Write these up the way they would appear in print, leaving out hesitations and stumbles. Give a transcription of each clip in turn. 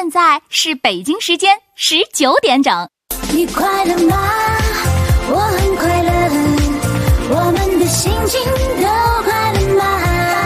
现在是北京时间19点整。 你快乐吗？我很快乐，我们的心情都快乐吗？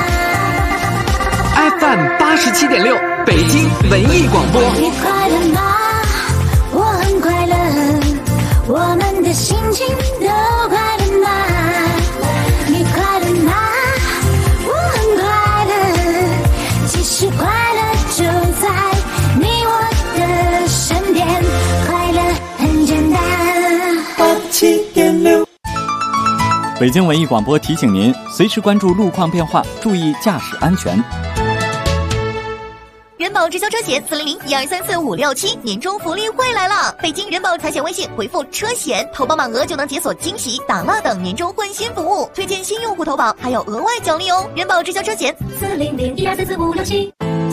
FM 87.6北京文艺广播。 你快乐吗？我很快乐，我们的心情都快乐吗？你快乐吗？我很快乐，其实快乐就在你我的身边，快乐很简单。87.6 北京文艺广播提醒您，随时关注路况变化，注意驾驶安全。 人保直销车险400-1234-567年终福利会来了！北京人保财险微信回复车险，投保满额就能解锁惊喜、打蜡等年终换新服务，推荐新用户投保还有额外奖励哦！人保直销车险 400-1234-567。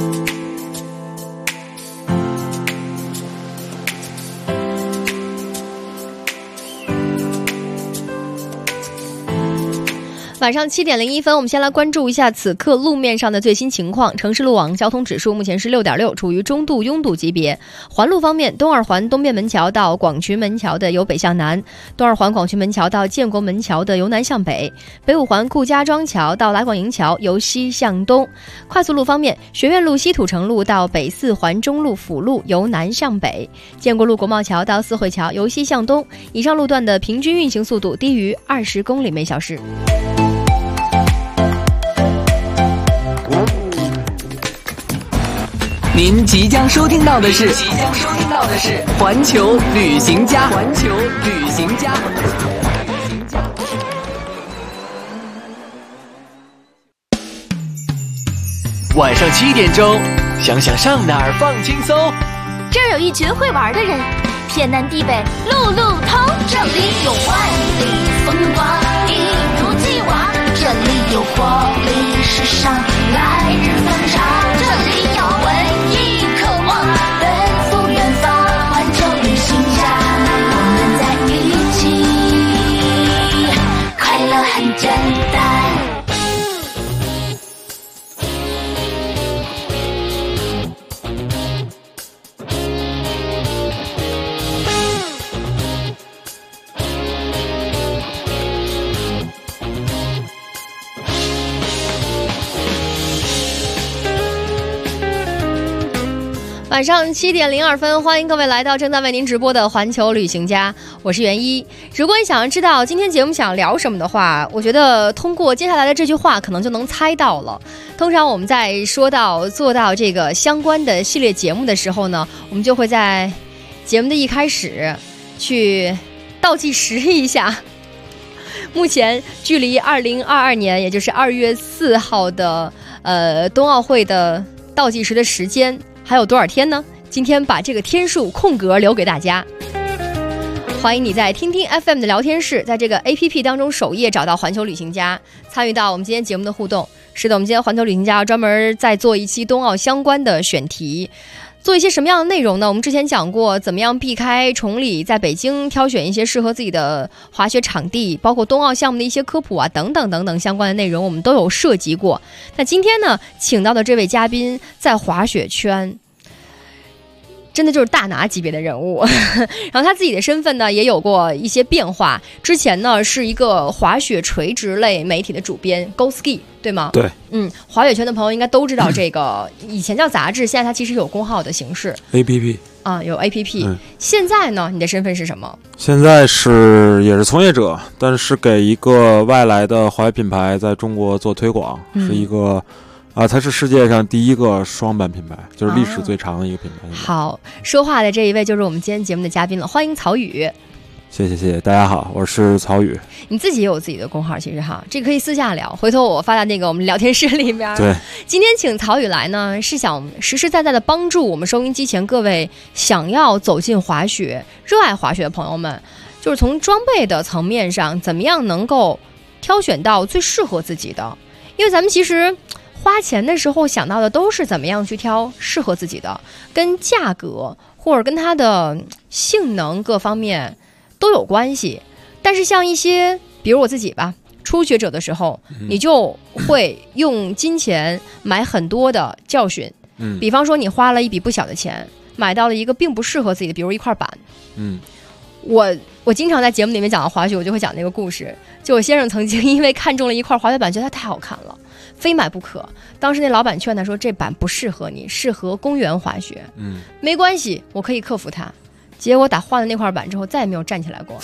晚上7点01分，我们先来关注一下此刻路面上的最新情况。城市路网交通指数目前是6.6，处于中度拥堵级别。环路方面，东二环东便门桥到广渠门桥的由北向南，东二环广渠门桥到建国门桥的由南向北，北五环顾家庄桥到来广营桥由西向东。快速路方面，学院路西土城路到北四环中路辅路由南向北，建国路国贸桥到四惠桥由西向东。以上路段的平均运行速度低于20公里每小时。 您即将收听到的是环球旅行家。晚上7点钟，想想上哪儿放轻松。 这儿有一群会玩的人，天南地北路路通。这里有万里风光，一如既往。这里有活力时尚，来日方长。这里有文艺渴望，奔赴远方。环球旅行家，我们在一起，快乐很简单。 晚上7点02分，欢迎各位来到正在为您直播的环球旅行家，我是袁一。如果你想要知道今天节目想聊什么的话，我觉得通过接下来的这句话可能就能猜到了。通常我们在说到做到这个相关的系列节目的时候呢，我们就会在节目的一开始去倒计时一下，目前距离2022年也就是2月4号的冬奥会的倒计时的时间还有多少天呢？今天把这个天数空格留给大家。欢迎你在听听 FM 的聊天室，在这个 APP 当中首页找到环球旅行家，参与到我们今天节目的互动。是的，我们今天环球旅行家专门在做一期冬奥相关的选题。做一些什么样的内容呢？我们之前讲过怎么样避开崇礼，在北京挑选一些适合自己的滑雪场地，包括冬奥项目的一些科普啊，等等等等相关的内容我们都有涉及过。那今天呢，请到的这位嘉宾在滑雪圈真的就是大拿级别的人物然后他自己的身份呢也有过一些变化，之前呢是一个滑雪垂直类媒体的主编 Go Ski 对吗？ 对， 滑雪圈的朋友应该都知道这个以前叫杂志，现在它其实有公号的形式 APP 啊，有 APP。现在呢你的身份是什么？ 现在也是从业者，但是给一个外来的滑雪品牌在中国做推广，是一个它是世界上第一个双板品牌，就是历史最长的一个品牌。 好，说话的这一位就是我们今天节目的嘉宾了，欢迎曹宇。 谢谢，大家好，我是曹宇。 你自己也有自己的公号，其实哈，这个可以私下聊，回头我发在那个我们聊天室里面。 对， 今天请曹宇来呢，是想实实在在的帮助我们收音机前各位想要走进滑雪、热爱滑雪的朋友们，就是从装备的层面上，怎么样能够挑选到最适合自己的。因为咱们其实花钱的时候想到的都是怎么样去挑适合自己的，跟价格或者跟它的性能各方面都有关系。但是像一些比如我自己吧，初学者的时候，你就会用金钱买很多的教训，比方说你花了一笔不小的钱， 买到了一个并不适合自己的，比如一块板。 嗯， 我经常在节目里面讲到滑雪，我就会讲那个故事。就我先生曾经因为看中了一块滑雪板，觉得它太好看了，非买不可。当时那老板劝他说：“这板不适合你，适合公园滑雪。”没关系，我可以克服它。结果打换了那块板之后，再也没有站起来过。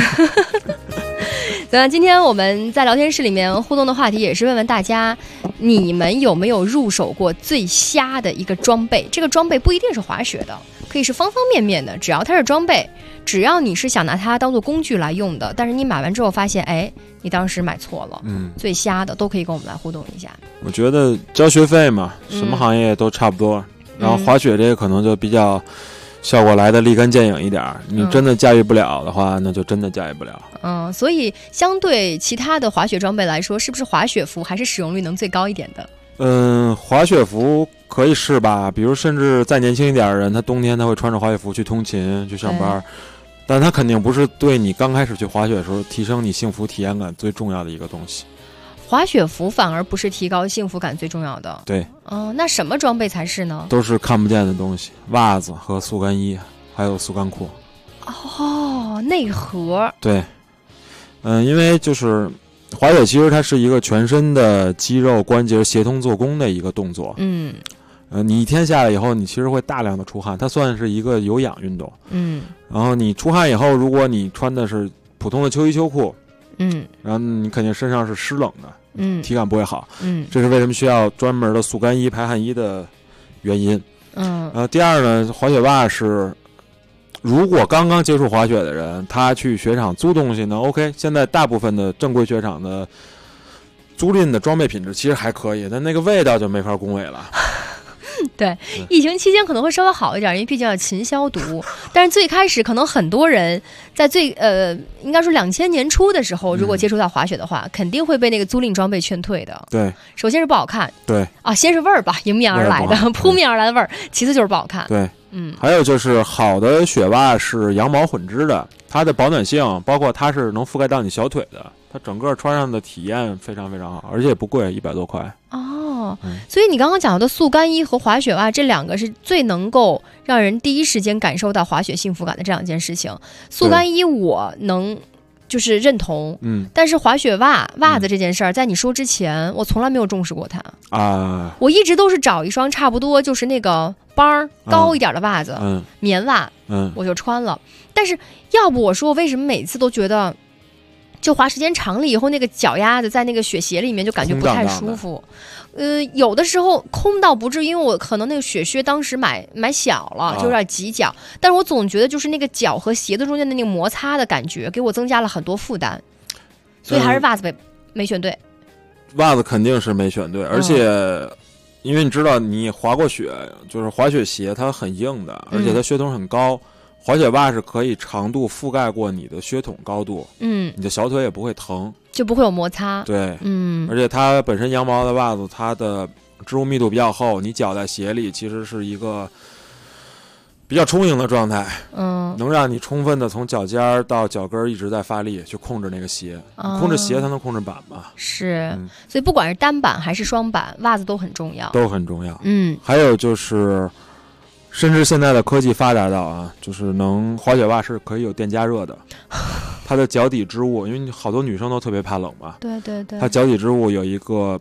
那今天我们在聊天室里面互动的话题也是问问大家，你们有没有入手过最瞎的一个装备？这个装备不一定是滑雪的，可以是方方面面的，只要它是装备，只要你是想拿它当做工具来用的，但是你买完之后发现，哎，你当时买错了，最瞎的都可以跟我们来互动一下。 我觉得交学费嘛，什么行业都差不多，然后滑雪这个可能就比较效果来的立竿见影一点，你真的驾驭不了的话，那就真的驾驭不了。 所以相对其他的滑雪装备来说，是不是滑雪服还是使用率能最高一点的？ 滑雪服可以是吧？比如甚至再年轻一点的人，他冬天他会穿着滑雪服去通勤、去上班，但他肯定不是对你刚开始去滑雪的时候提升你幸福体验感最重要的一个东西。 滑雪服反而不是提高幸福感最重要的。 对， 那什么装备才是呢？ 都是看不见的东西，袜子和速干衣，还有速干裤。 内核。对， 因为就是滑雪其实它是一个全身的肌肉关节协同做工的一个动作。你一天下来以后，你其实会大量的出汗，它算是一个有氧运动。然后你出汗以后，如果你穿的是普通的秋衣秋裤，然后你肯定身上是湿冷的，体感不会好。这是为什么需要专门的速干衣、排汗衣的原因。第二呢，滑雪袜是，如果刚刚接触滑雪的人，他去雪场租东西呢 ，OK。现在大部分的正规雪场的租赁的装备品质其实还可以，但那个味道就没法恭维了。 对，疫情期间可能会稍微好一点，因为毕竟要勤消毒。但是最开始可能很多人在应该说2000年初的时候，如果接触到滑雪的话，肯定会被那个租赁装备劝退的。 对， 首先是不好看。 对先是味儿吧，迎面而来的、扑面而来的味儿。其次就是不好看。 对，还有就是好的雪袜是羊毛混织的，它的保暖性，包括它是能覆盖到你小腿的，它整个穿上的体验非常非常好，而且也不贵，100多块。 所以你刚刚讲到的速干衣和滑雪袜这两个是最能够让人第一时间感受到滑雪幸福感的这两件事情。速干衣我能就是认同，但是滑雪袜子这件事儿，在你说之前，我从来没有重视过它我一直都是找一双差不多就是那个帮高一点的袜子，棉袜，我就穿了。但是要不我说，我为什么每次都觉得？就滑时间长了以后，那个脚丫子在那个雪鞋里面就感觉不太舒服。有的时候空倒不至，因为我可能那个雪靴当时买小了，就有点挤脚。但是我总觉得就是那个脚和鞋子中间的那个摩擦的感觉，给我增加了很多负担。所以还是袜子没选对。 袜子肯定是没选对，而且因为你知道你滑过雪，就是滑雪鞋它很硬的，而且它靴筒很高。滑雪袜是可以长度覆盖过你的靴筒高度，你的小腿也不会疼， 就不会有摩擦。 对，而且它本身羊毛的袜子，它的织物密度比较厚，你脚在鞋里其实是一个比较充盈的状态，能让你充分的从脚尖到脚跟一直在发力去控制那个鞋，控制鞋才能控制板嘛。 是，所以不管是单板还是双板，袜子都很重要， 都很重要。还有就是。甚至现在的科技发达到就是滑雪袜是可以有电加热的，它的脚底织物，因为好多女生都特别怕冷嘛， 对对对， 它脚底织物有一个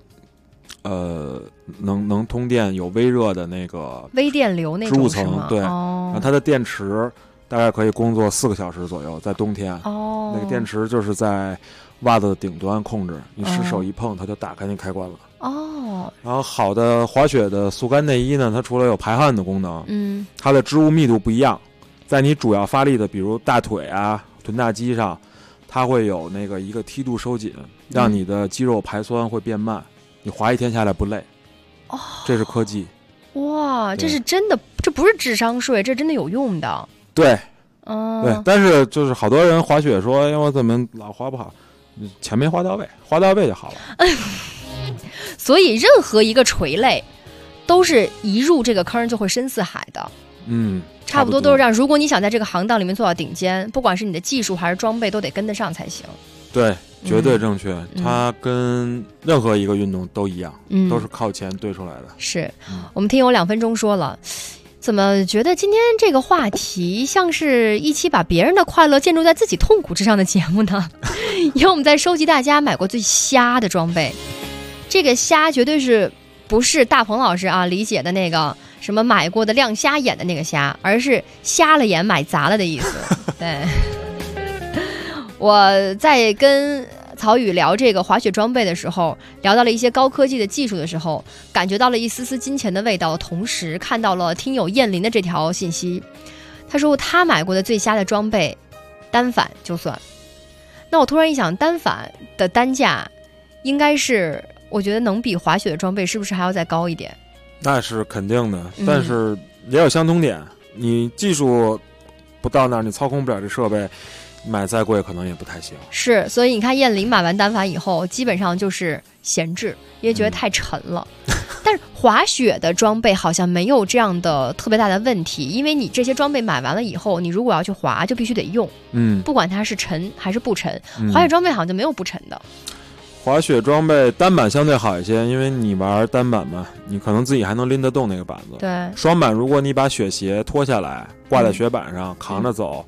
能通电有微热的那个微电流那种织物层，对， 然后它的电池大概可以工作4个小时左右，在冬天，那个电池就是在袜子的顶端控制，你湿手一碰它就打开那开关了。然后好的滑雪的速干内衣呢，它除了有排汗的功能，它的织物密度不一样，在你主要发力的比如大腿臀大肌上，它会有那个一个梯度收紧，让你的肌肉排酸会变慢，你滑一天下来不累。这是科技。 哇，这是真的，这不是智商税，这真的有用的。 对，对，但是就是好多人滑雪说，我怎么老滑不好？钱没花到位，花到位就好了。 所以任何一个垂类都是一入这个坑就会深似海的。差不多都是这样。如果你想在这个行当里面做到顶尖，不管是你的技术还是装备都得跟得上才行。 对，绝对正确。它跟任何一个运动都一样，都是靠钱堆出来的。 是，我们听友2分钟说了， 怎么觉得今天这个话题像是一期把别人的快乐建筑在自己痛苦之上的节目呢？因为我们在收集大家买过最瞎的装备，这个瞎绝对是不是大鹏老师啊理解的那个什么买过的亮瞎眼的那个瞎，而是瞎了眼买砸了的意思。对，我在跟曹宇聊这个滑雪装备的时候，聊到了一些高科技的技术的时候，感觉到了一丝丝金钱的味道，同时看到了听友燕林的这条信息。他说他买过的最瞎的装备单反就算，那我突然一想，单反的单价应该是我觉得能比滑雪的装备是不是还要再高一点？ 那是肯定的，但是也有相同点，你技术不到那儿，你操控不了这设备，买再贵可能也不太行。 是，所以你看燕玲买完单反以后基本上就是闲置，因为觉得太沉了。但是滑雪的装备好像没有这样的特别大的问题，因为你这些装备买完了以后，你如果要去滑就必须得用，不管它是沉还是不沉。滑雪装备好像就没有不沉的。 滑雪装备单板相对好一些，因为你玩单板嘛，你可能自己还能拎得动那个板子。 对， 双板如果你把雪鞋脱下来挂在雪板上，扛着走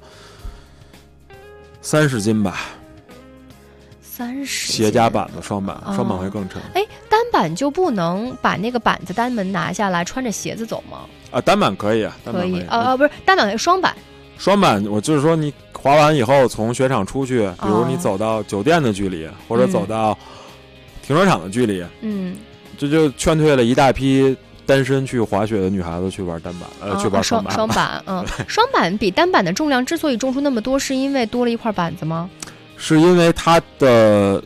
，30斤吧。 30 鞋加板子双板，双板会更沉。 哎，单板就不能把那个板子单门拿下来，穿着鞋子走吗？ 啊，单板可以啊，单板可以。 不是单板，双板。 双板，我就是说你滑完以后从雪场出去，比如你走到酒店的距离，或者走到停车场的距离，这就劝退了一大批单身去滑雪的女孩子去玩单板，去玩双板。 双板，双板比单板的重量之所以重出那么多，是因为多了一块板子吗？ 是因为它的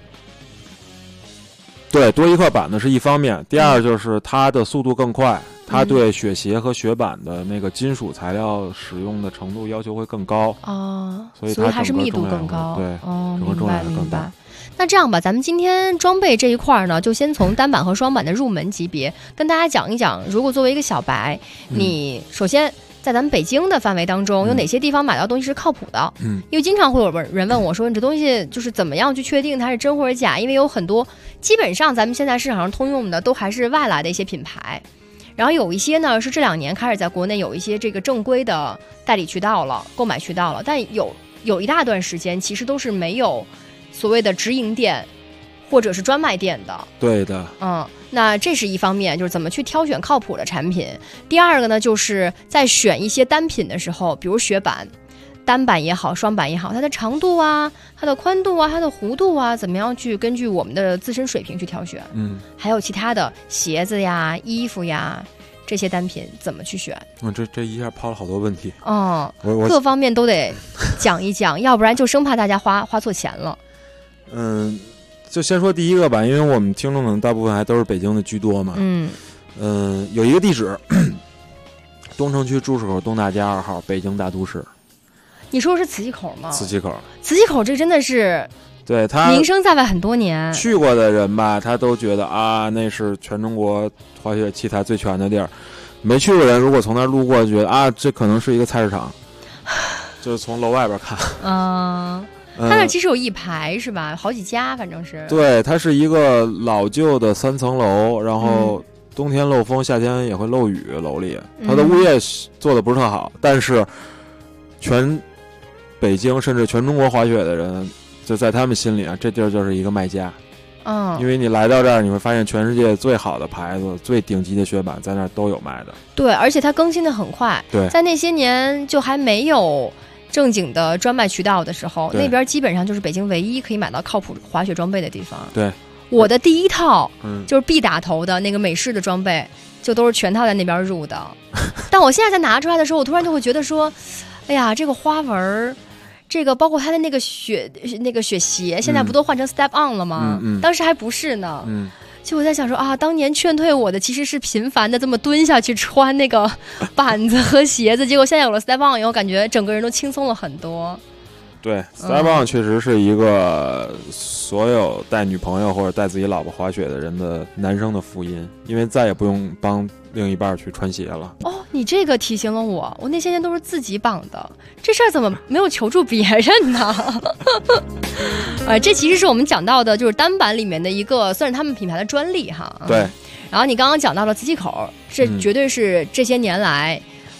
对多一块板子是一方面，第二就是它的速度更快，它对雪鞋和雪板的那个金属材料使用的程度要求会更高所以它是密度更高。对， 明白明白。那这样吧，咱们今天装备这一块呢，就先从单板和双板的入门级别跟大家讲一讲。如果作为一个小白，你首先在咱们北京的范围当中，有哪些地方买到东西是靠谱的？因为经常会有人问我说，你这东西就是怎么样去确定它是真或者假？因为有很多，基本上咱们现在市场上通用的都还是外来的一些品牌，然后有一些呢是这2年开始在国内有一些这个正规的代理渠道了、购买渠道了，但有一大段时间其实都是没有所谓的直营店或者是专卖店的。 对的， 那这是一方面，就是怎么去挑选靠谱的产品。第二个呢，就是在选一些单品的时候，比如雪板，单板也好，双板也好，它的长度啊、它的宽度啊、它的弧度啊，怎么样去根据我们的自身水平去挑选。还有其他的鞋子呀、衣服呀，这些单品怎么去选？ 这一下抛了好多问题。 各方面都得讲一讲，要不然就生怕大家花错钱了。 就先说第一个吧，因为我们听众可能大部分还都是北京的居多嘛。有一个地址，东城区朱市口东大街2号，北京大都市。 你说的是磁器口吗？ 磁器口， 这真的是对他名声在外很多年。 去过的人吧，他都觉得啊，那是全中国滑雪器材最全的地儿。没去过的人，如果从那儿路过，觉得啊，这可能是一个菜市场，就是从楼外边看。它那其实有一排是吧？好几家，反正是。对，它是一个老旧的3层楼，然后冬天漏风，夏天也会漏雨。楼里，它的物业做的不是特好，但是全北京甚至全中国滑雪的人，就在他们心里啊，这地儿就是一个卖家。因为你来到这儿，你会发现全世界最好的牌子、最顶级的雪板在那儿都有卖的。对，而且它更新的很快。对，在那些年就还没有正经的专卖渠道的时候，那边基本上就是北京唯一可以买到靠谱滑雪装备的地方。对，我的第一套就是必打头的那个美式的装备，就都是全套在那边入的。但我现在再拿出来的时候，我突然就会觉得说，哎呀，这个花纹，这个包括它的那个雪鞋，现在不都换成 Step On 了吗？当时还不是呢。就我在想说啊，当年劝退我的其实是频繁的这么蹲下去穿那个板子和鞋子，结果现在有了 Step On 以后，感觉整个人都轻松了很多。对 ，Step On 确实是一个所有带女朋友或者带自己老婆滑雪的人的男生的福音，因为再也不用帮另一半去穿鞋了。哦，你这个提醒了我，我那些年都是自己绑的，这事儿怎么没有求助别人呢？这其实是我们讲到的，就是单板里面的一个，算是他们品牌的专利哈。对。然后你刚刚讲到了磁器口，这绝对是这些年来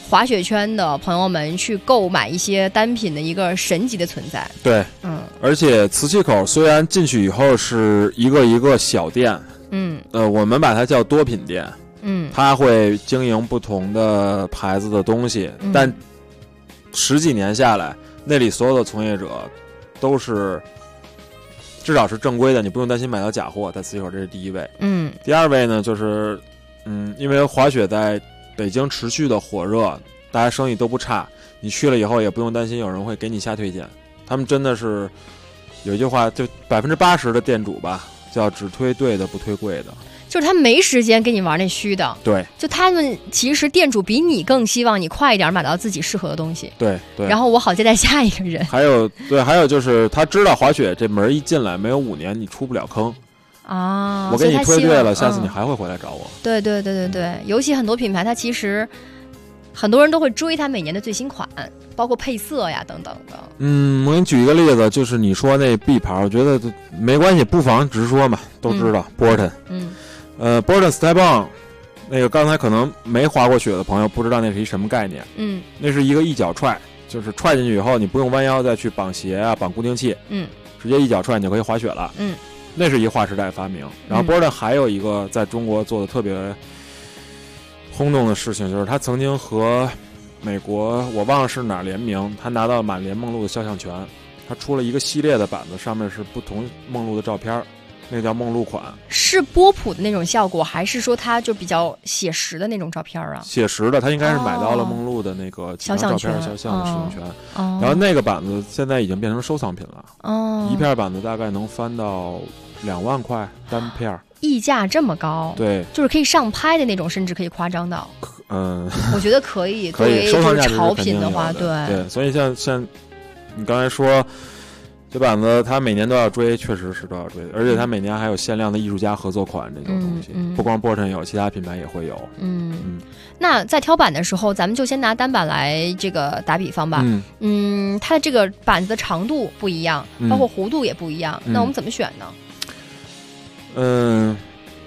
滑雪圈的朋友们去购买一些单品的一个神级的存在。 对，而且磁器口虽然进去以后是一个一个小店，我们把它叫多品店，它会经营不同的牌子的东西，但10几年下来，那里所有的从业者都是至少是正规的，你不用担心买到假货。在磁器口，这是第一位。第二位呢，就是因为滑雪在北京持续的火热，大家生意都不差，你去了以后也不用担心有人会给你瞎推荐。他们真的是有一句话，就80%的店主吧，叫只推对的不推贵的。 就是他没时间给你玩那虚的， 对， 就他们其实店主比你更希望你快一点买到自己适合的东西， 对， 然后我好接待下一个人。 还有就是他知道滑雪这门一进来没有5年你出不了坑啊， 我给你推对了，下次你还会回来找我。 对，尤其很多品牌它其实很多人都会追它每年的最新款，包括配色呀等等的。 我给你举一个例子，就是你说那 B 牌，我觉得没关系，不妨直说嘛，都知道 Burton。Burton Step On， 那个刚才可能没滑过雪的朋友不知道那是一什么概念。那是一个一脚踹，就是踹进去以后你不用弯腰再去绑鞋啊、绑固定器，直接一脚踹你就可以滑雪了。那是一划时代发明。然后 Burton 还有一个在中国做的特别轰动的事情，就是他曾经和美国我忘了是哪儿联名，他拿到满联梦露的肖像权，他出了一个系列的板子，上面是不同梦露的照片。那个叫梦露款， 是波普的那种效果，还是说它就比较写实的那种照片啊？ 写实的，他应该是买到了梦露的那个几张照片肖像的使用权。然后那个板子现在已经变成收藏品了。一片板子大概能翻到2万块单片， 溢价这么高？ 对， 就是可以上拍的那种，甚至可以夸张到。我觉得可以， 可以收藏价值潮品的话，对， 所以像你刚才说。这板子它每年都要追，确实是都要追，而且它每年还有限量的艺术家合作款这种东西，不光Burton有，其他品牌也会有。 那在挑板的时候，咱们就先拿单板来这个打比方吧。它的这个板子的长度不一样，包括弧度也不一样，那我们怎么选呢？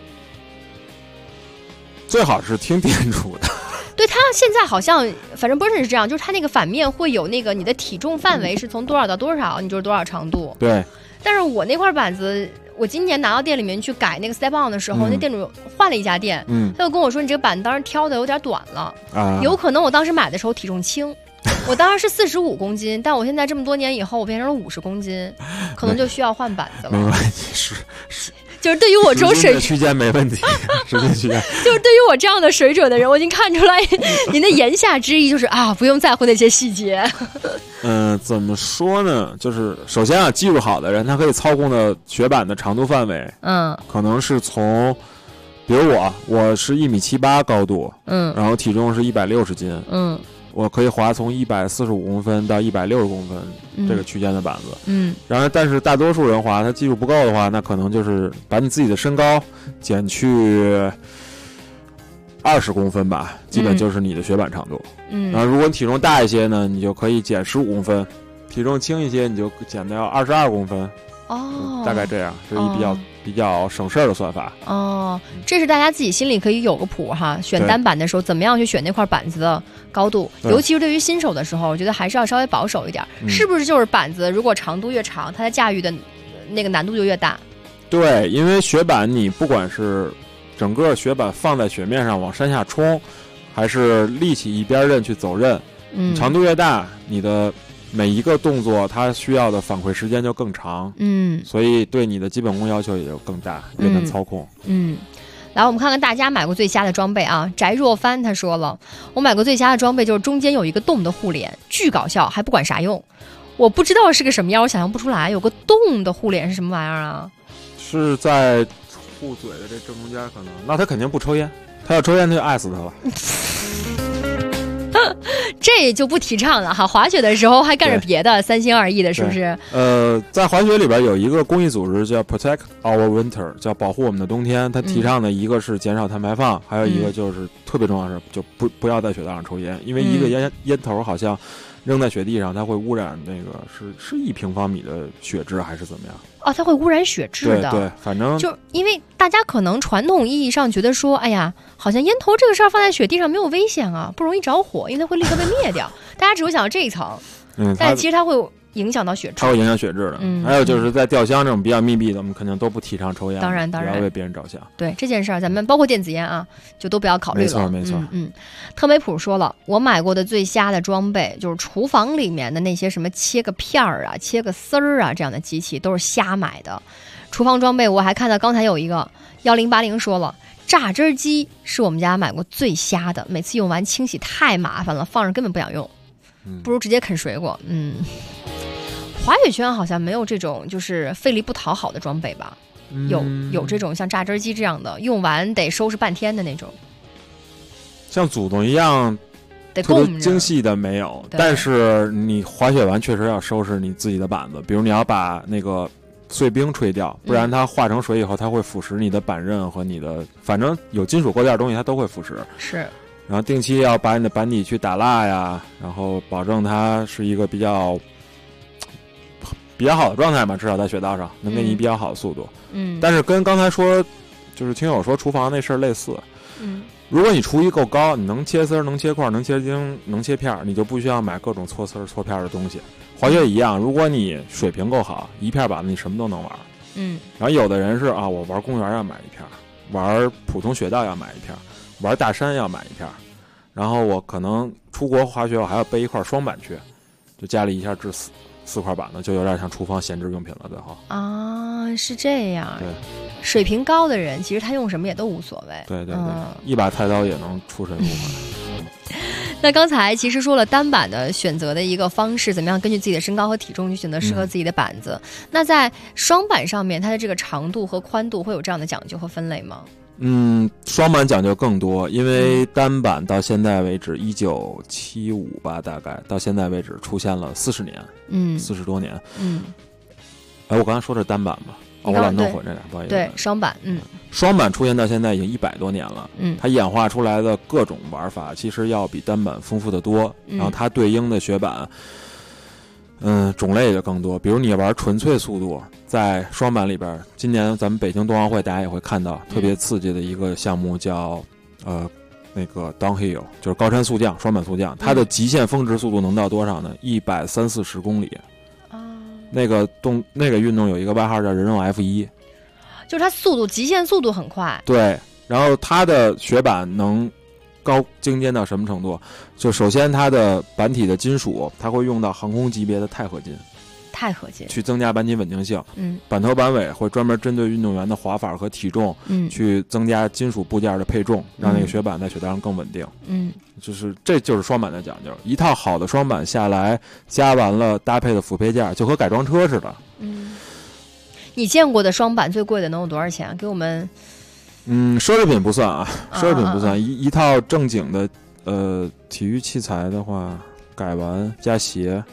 最好是听店主的。 对，它现在好像反正Burton是这样，就是它那个反面会有那个你的体重范围是从多少到多少，你就是多少长度。 对。 但是我那块板子，我今年拿到店里面去改那个 Step On 的时候，那店主换了一家店，他就跟我说你这个板子当时挑的有点短了，有可能我当时买的时候体重轻，我当时是45公斤，但我现在这么多年以后我变成了50公斤，可能就需要换板子了。 没关系，是。 就是对于我这种水区间没问题，时间区间。 就是对于我这样的水准的人，我已经看出来您的言下之意就是不用在乎那些细节。 怎么说呢？就是首先技术好的人，他可以操控的雪板的长度范围，可能是从，比如我是1.78米高度，然后体重是160斤，我可以滑从145公分到160公分这个区间的板子，然后但是大多数人滑，他技术不够的话，那可能就是把你自己的身高减去20公分吧，基本就是你的雪板长度。然后如果你体重大一些呢，你就可以减15公分；体重轻一些，你就减到22公分。大概这样，这是比较省事儿的算法。 这是大家自己心里可以有个谱哈。选单板的时候，怎么样去选那块板子的高度？尤其是对于新手的时候，我觉得还是要稍微保守一点。是不是就是板子如果长度越长，它的驾驭的那个难度就越大？ 对，因为雪板你不管是整个雪板放在雪面上往山下冲，还是立起一边刃去走刃，长度越大，你的每一个动作它需要的反馈时间就更长，所以对你的基本功要求也就更大，越难操控。 来，我们看看大家买过最瞎的装备啊！翟若帆他说了，我买过最瞎的装备就是中间有一个洞的护脸，巨搞笑，还不管啥用。我不知道是个什么样，我想象不出来，有个洞的护脸是什么玩意儿啊？ 是在护嘴的这正中间，可能那他肯定不抽烟，他要抽烟他就爱死他了。 这就不提倡了哈，滑雪的时候还干着别的，三心二意的，是不是？ 在滑雪里边有一个公益组织叫 Protect Our Winter， 叫保护我们的冬天。它提倡的一个是减少碳排放，还有一个就是特别重要的是，就不要在雪道上抽烟，因为一个烟头好像扔在雪地上，它会污染那个是1平方米的雪质还是怎么样？ 哦，它会污染雪质的。 对，反正就因为大家可能传统意义上觉得说，哎呀，好像烟头这个事儿放在雪地上没有危险啊，不容易着火，因为它会立刻被灭掉。大家只会想到这一层，但其实它会影响到雪质， 它会影响雪质的。还有就是在吊箱这种比较密闭的，我们肯定都不提倡抽烟， 当然， 不要为别人着想。 对这件事儿，咱们包括电子烟啊，就都不要考虑了。 没错。 特美普说了，我买过的最瞎的装备就是厨房里面的那些什么切个片儿啊、切个丝儿啊这样的机器，都是瞎买的。厨房装备我还看到刚才有一个1080说了，榨汁机是我们家买过最瞎的，每次用完清洗太麻烦了，放着根本不想用，不如直接啃水果。滑雪圈好像没有这种就是费力不讨好的装备吧？有这种像榨汁机这样的，用完得收拾半天的那种。 像祖宗一样特别精细的没有，但是你滑雪完确实要收拾你自己的板子，比如你要把那个碎冰吹掉，不然它化成水以后，它会腐蚀你的板刃和你的，反正有金属构件的东西它都会腐蚀。 是。 然后定期要把你的板底去打蜡呀，然后保证它是一个比较好的状态嘛，至少在雪道上能给你比较好的速度。但是跟刚才说，就是听友说厨房那事儿类似。如果你厨艺够高，你能切丝儿、能切块、能切丁、能切片，你就不需要买各种搓丝儿、搓片的东西。滑雪一样，如果你水平够好，一片板子你什么都能玩。然后有的人是啊，我玩公园要买一片，玩普通雪道要买一片，玩大山要买一片，然后我可能出国滑雪我还要背一块双板去，就家里一下治4块板子，就有点像厨房闲置用品了，最后啊，是这样。 对， 水平高的人，其实他用什么也都无所谓。 对，一把菜刀也能出神入化。 那刚才其实说了单板的选择的一个方式，怎么样根据自己的身高和体重去选择适合自己的板子。那在双板上面，它的这个长度和宽度会有这样的讲究和分类吗？ 双板讲究更多，因为单板到现在为止，1975吧，大概到现在为止出现了40年，40多年。我刚才说的是单板吧？我老弄混这俩，不好意思。 对，双板， 双板出现到现在已经100多年了。它演化出来的各种玩法，其实要比单板丰富得多。然后它对应的雪板，种类也就更多。比如你玩纯粹速度，在双板里边，今年咱们北京冬奥会大家也会看到特别刺激的一个项目叫那个 downhill， 就是高山速降，双板速降，它的极限峰值速度能到多少呢？130-140公里。那个运动有一个外号叫人肉 F1， 就是它极限速度很快。 对，然后它的雪板能高精尖到什么程度？就首先它的板体的金属，它会用到航空级别的钛合金，去增加板体稳定性。板头板尾会专门针对运动员的滑法和体重，去增加金属部件的配重，让那个雪板在雪道上更稳定。这就是双板的讲究。一套好的双板下来，加完了搭配的辅配件，就和改装车似的。 你见过的双板最贵的能有多少钱？给我们。 奢侈品不算啊，奢侈品不算。一套正经的体育器材的话，改完加鞋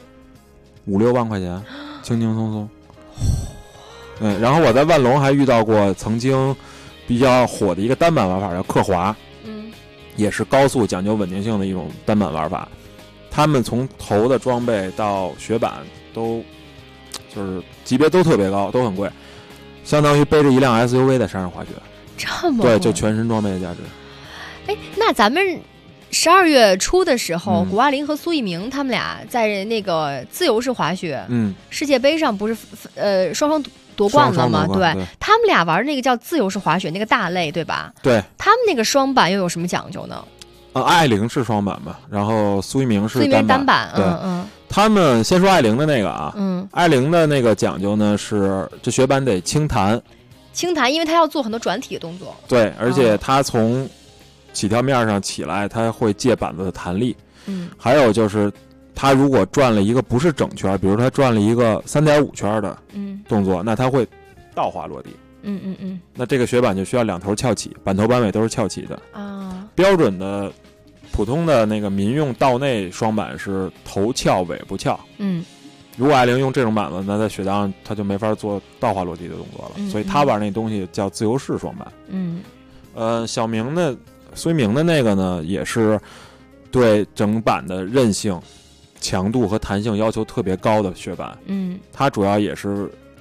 5-6万块钱，轻轻松松。对，然后我在万隆还遇到过曾经比较火的一个单板玩法叫刻滑，也是高速讲究稳定性的一种单板玩法。他们从头的装备到雪板都就是级别都特别高，都很贵，相当于背着一辆 SUV 在山上滑雪。 这么贵？ 对，就全身装备的价值。 那咱们12月初的时候，谷爱凌和苏翊鸣他们俩在那个自由式滑雪，世界杯上不是双双夺冠了吗？对，他们俩玩那个叫自由式滑雪，那个大类，对吧？ 对， 他们那个双板又有什么讲究呢？ 爱凌是双板吧，然后苏翊鸣是单板。 对， 他们先说爱凌的那个啊，爱凌的那个讲究呢是这雪板得轻弹， 因为它要做很多转体的动作。 对，而且它从起跳面上起来，它会借板子的弹力。还有就是它如果转了一个不是整圈，比如它转了一个3.5圈的动作，那它会倒滑落地。那这个雪板就需要两头翘起，板头板尾都是翘起的啊。标准的普通的那个民用道内双板是头翘尾不翘。如果爱凌用这种板子，那在雪道上他就没法做倒滑落地的动作了，所以他玩那东西叫自由式双板。苏翊鸣的那个呢，也是对整板的韧性、强度和弹性要求特别高的雪板。它主要也是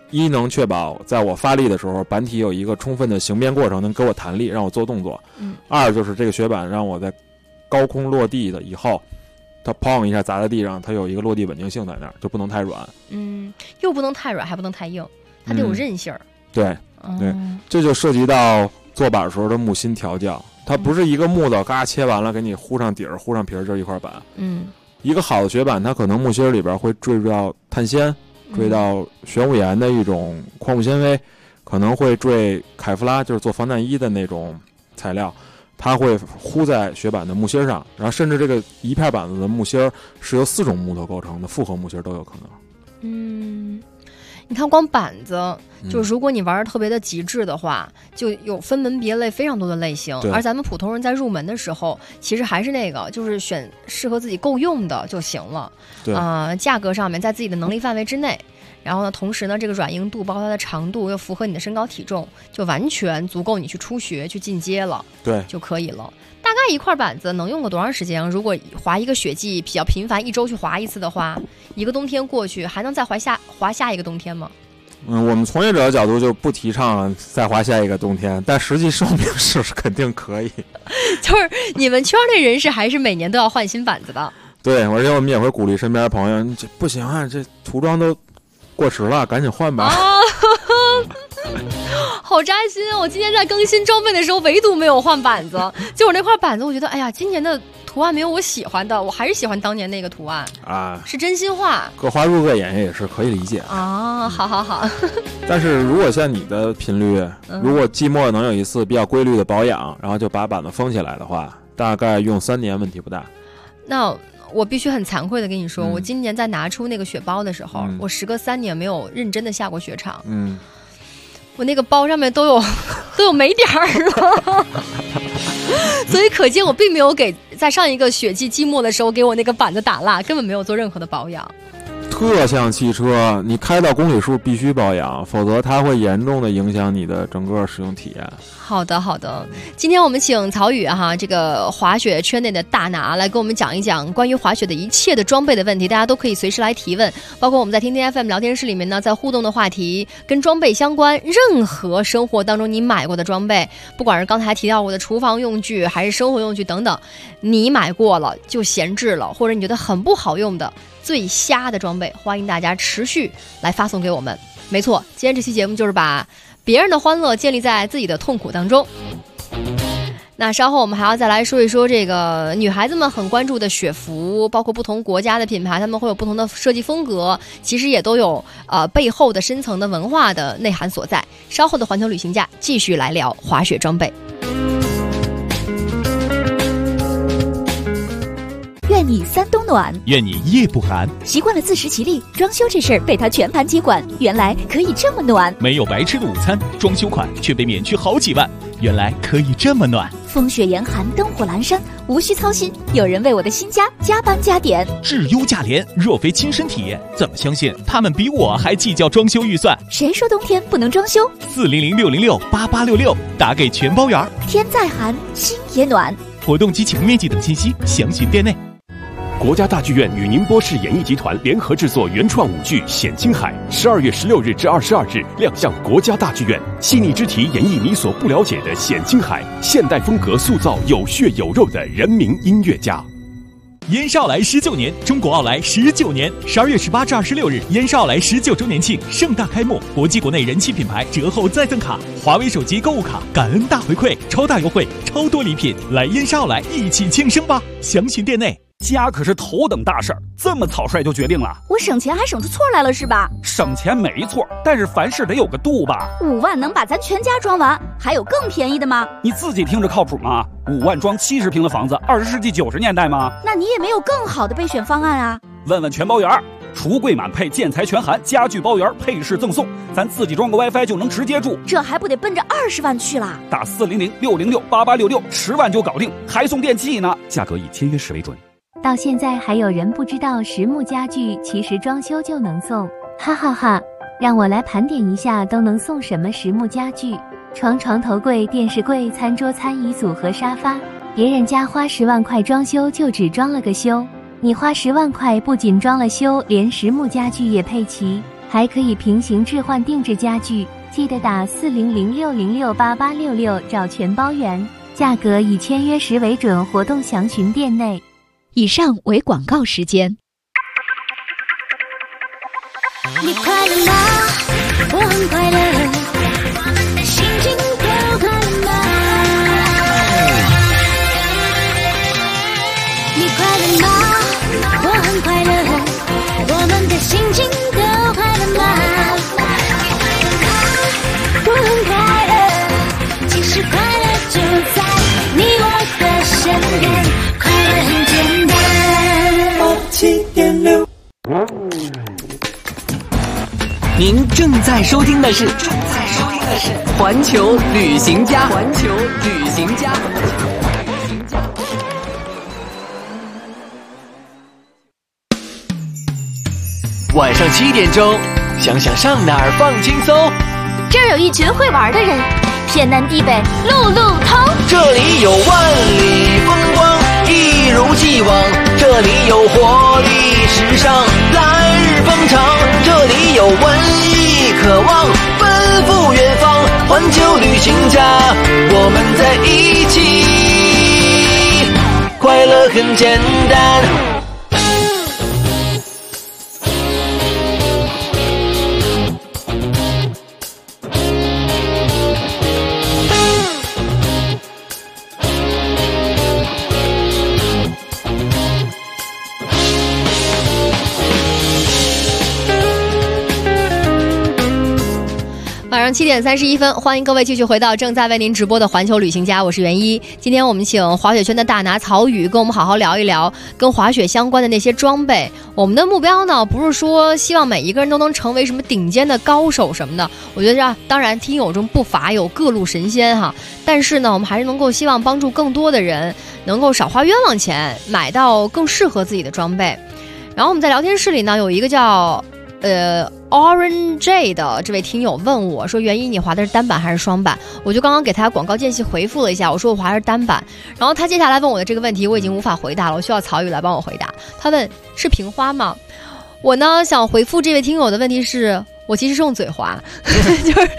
一能确保在我发力的时候，板体有一个充分的形变过程，能给我弹力，让我做动作。二就是这个雪板让我在高空落地的以后，它砰一下砸在地上，它有一个落地稳定性在那儿，就不能太软。 又不能太软，还不能太硬，它得有韧性。 对，这就涉及到做板时候的木心调教。它不是一个木头嘎切完了给你糊上底儿糊上皮儿就是一块板。一个好的雪板它可能木芯里边会坠到碳纤，坠到玄武岩的一种矿物纤维，可能会坠凯夫拉，就是做防弹衣的那种材料，它会糊在雪板的木芯上，然后甚至这个一片板子的木芯是由4种木头构成的，复合木芯都有可能。 你看光板子，就如果你玩的特别的极致的话，就有分门别类非常多的类型，而咱们普通人在入门的时候，其实还是那个，就是选适合自己够用的就行了。价格上面在自己的能力范围之内，然后呢，同时呢，这个软硬度包括它的长度又符合你的身高体重，就完全足够你去初学去进阶了，就可以了。大概一块板子能用个多长时间？如果滑一个雪季比较频繁，1周去滑一次的话，一个冬天过去还能再滑下一个冬天吗？ 我们从业者的角度就不提倡再滑下一个冬天，但实际寿命是肯定可以。 就是你们圈内人士还是每年都要换新板子的。 对，而且我们也会鼓励身边的朋友，这不行啊，这涂装都过时了，赶紧换吧。 好扎心！我今天在更新装备的时候，唯独没有换板子。就我那块板子，我觉得，哎呀，今年的图案没有我喜欢的，我还是喜欢当年那个图案啊，是真心话。 各花入各眼也是可以理解啊。好。 但是如果像你的频率，如果季末能有一次比较规律的保养，然后就把板子封起来的话，大概用3年问题不大。 那我必须很惭愧的跟你说，我今年在拿出那个雪包的时候，我时隔3年没有认真的下过雪场。我那个包上面都有霉点儿了，所以可见我并没有在上一个雪季季末的时候给我那个板子打蜡，根本没有做任何的保养。 特项汽车你开到公里数必须保养，否则它会严重的影响你的整个使用体验。 好的，今天我们请曹宇这个滑雪圈内的大拿来跟我们讲一讲关于滑雪的一切的装备的问题，大家都可以随时来提问，包括我们在天天 FM 聊天室里面呢，在互动的话题跟装备相关，任何生活当中你买过的装备，不管是刚才提到过的厨房用具还是生活用具等等，你买过了就闲置了，或者你觉得很不好用的最瞎的装备，欢迎大家持续来发送给我们。没错，今天这期节目就是把别人的欢乐建立在自己的痛苦当中。那稍后我们还要再来说一说这个女孩子们很关注的雪服，包括不同国家的品牌，他们会有不同的设计风格，其实也都有背后的深层的文化的内涵所在。稍后的环球旅行家继续来聊滑雪装备。 愿你3冬暖， 愿你夜不寒。 习惯了自食其力，装修这事儿被他全盘接管，原来可以这么暖。 没有白吃的午餐，装修款却被免去好几万，原来可以这么暖。 风雪严寒，灯火阑珊，无需操心，有人为我的新家加班加点。 质优价廉，若非亲身体验，怎么相信他们比我还计较装修预算？ 谁说冬天不能装修 ？400-606-8866，打给全包圆。 天再寒，心也暖。 活动及启用面积等信息详询店内。 国家大剧院与宁波市演艺集团联合制作原创舞剧《险青海》，12月16日至22日亮相国家大剧院。细腻之题演绎你所不了解的险青海，现代风格塑造有血有肉的人民音乐家。 燕少来19年，中国奥莱19年，12月18至26日，燕少来19周年庆盛大开幕，国际国内人气品牌折后再赠卡，华为手机购物卡感恩大回馈，超大优惠，超多礼品，来燕少来一起庆生吧！详询店内。 家可是头等大事儿，这么草率就决定了？ 我省钱还省出错来了是吧？ 省钱没错，但是凡事得有个度吧。 5万能把咱全家装完，还有更便宜的吗？ 你自己听着靠谱吗？5万装70平的房子，20世纪90年代吗？ 那你也没有更好的备选方案啊？ 问问全包圆，橱柜满配，建材全含，家具包圆，配饰赠送，咱自己装个 WiFi 就能直接住， 这还不得奔着20万去了？ 打400-606-8866，10万就搞定，还送电器呢，价格以签约时为准。 到现在还有人不知道实木家具其实装修就能送，哈哈哈！让我来盘点一下都能送什么实木家具：床、床头柜、电视柜、餐桌、餐椅组和沙发。别人家花10万块装修就只装了个修，你花10万块不仅装了修，连实木家具也配齐。 还可以平行置换定制家具，记得打4006068866找全包圆，价格以签约时为准，活动详询店内。 以上为广告时间。 你快乐吗？我很快乐，心情都快乐吗？你快乐吗？我很快乐，我们的心情都快乐吗？我很快乐，其实快乐就在你我的身边，快乐很简单。87.6。 您正在收听的是环球旅行家。晚上7点钟，想想上哪儿放轻松。 这儿有一群会玩的人，天南地北路路通。 这里有万里风光，一如既往。这里有活力时尚，来日方长。这里有文艺渴望，奔赴远方。环球旅行家，我们在一起，快乐很简单。 晚上7点31分，欢迎各位继续回到正在为您直播的环球旅行家，我是袁一。今天我们请滑雪圈的大拿曹宇跟我们好好聊一聊跟滑雪相关的那些装备。我们的目标呢，不是说希望每一个人都能成为什么顶尖的高手什么的，我觉得当然听友中不乏有各路神仙哈，但是呢，我们还是能够希望帮助更多的人能够少花冤枉钱，买到更适合自己的装备。然后我们在聊天室里呢，有一个叫Orange J 的这位听友问我说，袁一你滑的是单板还是双板？我就刚刚给他广告间隙回复了一下，我说我滑的是单板。然后他接下来问我的这个问题我已经无法回答了，我需要曹宇来帮我回答。他问是平花吗？我呢想回复这位听友的问题是，我其实是用嘴滑就是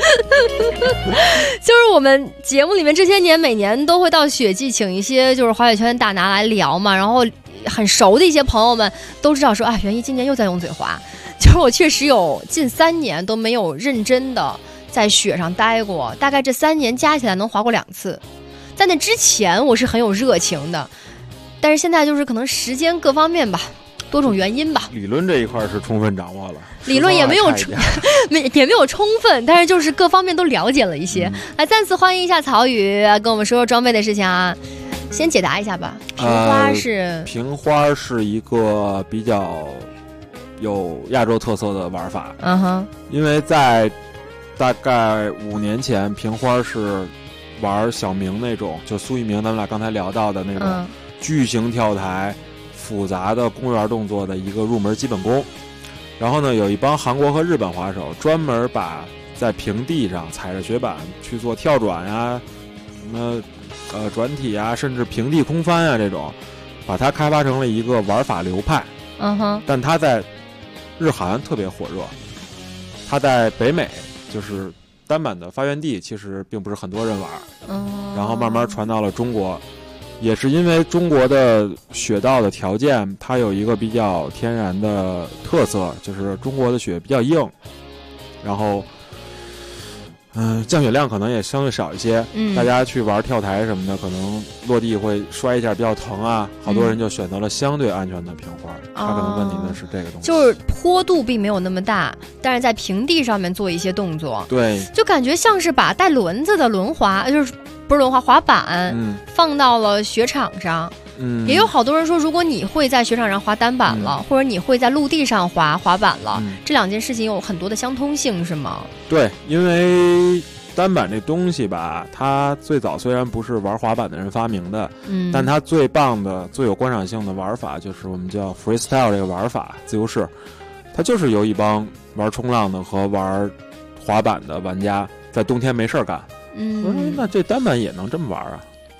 我们节目里面这些年每年都会到雪季请一些就是滑雪圈大拿来聊嘛，然后很熟的一些朋友们都知道说，袁一今年又在用嘴滑。就是我确实有近3年都没有认真的在雪上待过，大概这3年加起来能滑过2次。在那之前我是很有热情的，但是现在就是可能时间各方面吧，多种原因吧。 理论这一块是充分掌握了， 理论也没有也没有充分，但是就是各方面都了解了一些。来，再次欢迎一下曹宇，跟我们说说装备的事情啊。先解答一下吧。平花平花是一个比较有亚洲特色的玩法，因为在大概5年前，平花是玩小明那种，就苏翊鸣咱们俩刚才聊到的那种巨型跳台、复杂的公园动作的一个入门基本功。然后呢，有一帮韩国和日本滑手专门把在平地上踩着雪板去做跳转呀、什么转体啊，甚至平地空翻啊这种，把它开发成了一个玩法流派。但它在日韩特别火热，它在北美就是单板的发源地，其实并不是很多人玩，然后慢慢传到了中国，也是因为中国的雪道的条件，它有一个比较天然的特色，就是中国的雪比较硬，然后降雪量可能也相对少一些，大家去玩跳台什么的，可能落地会摔一下比较疼啊，好多人就选择了相对安全的平花。他可能问你的是这个东西， 就是坡度并没有那么大，但是在平地上面做一些动作， 对， 就感觉像是把带轮子的轮滑，就是不是轮滑滑板，放到了雪场上。也有好多人说，如果你会在雪场上滑单板了，或者你会在陆地上滑滑板了，这两件事情有很多的相通性，是吗？ 对，因为单板这东西吧，它最早虽然不是玩滑板的人发明的，但它最棒的、最有观赏性的玩法就是我们叫 freestyle 这个玩法，自由式，它就是由一帮玩冲浪的和玩滑板的玩家在冬天没事干，那这单板也能这么玩啊？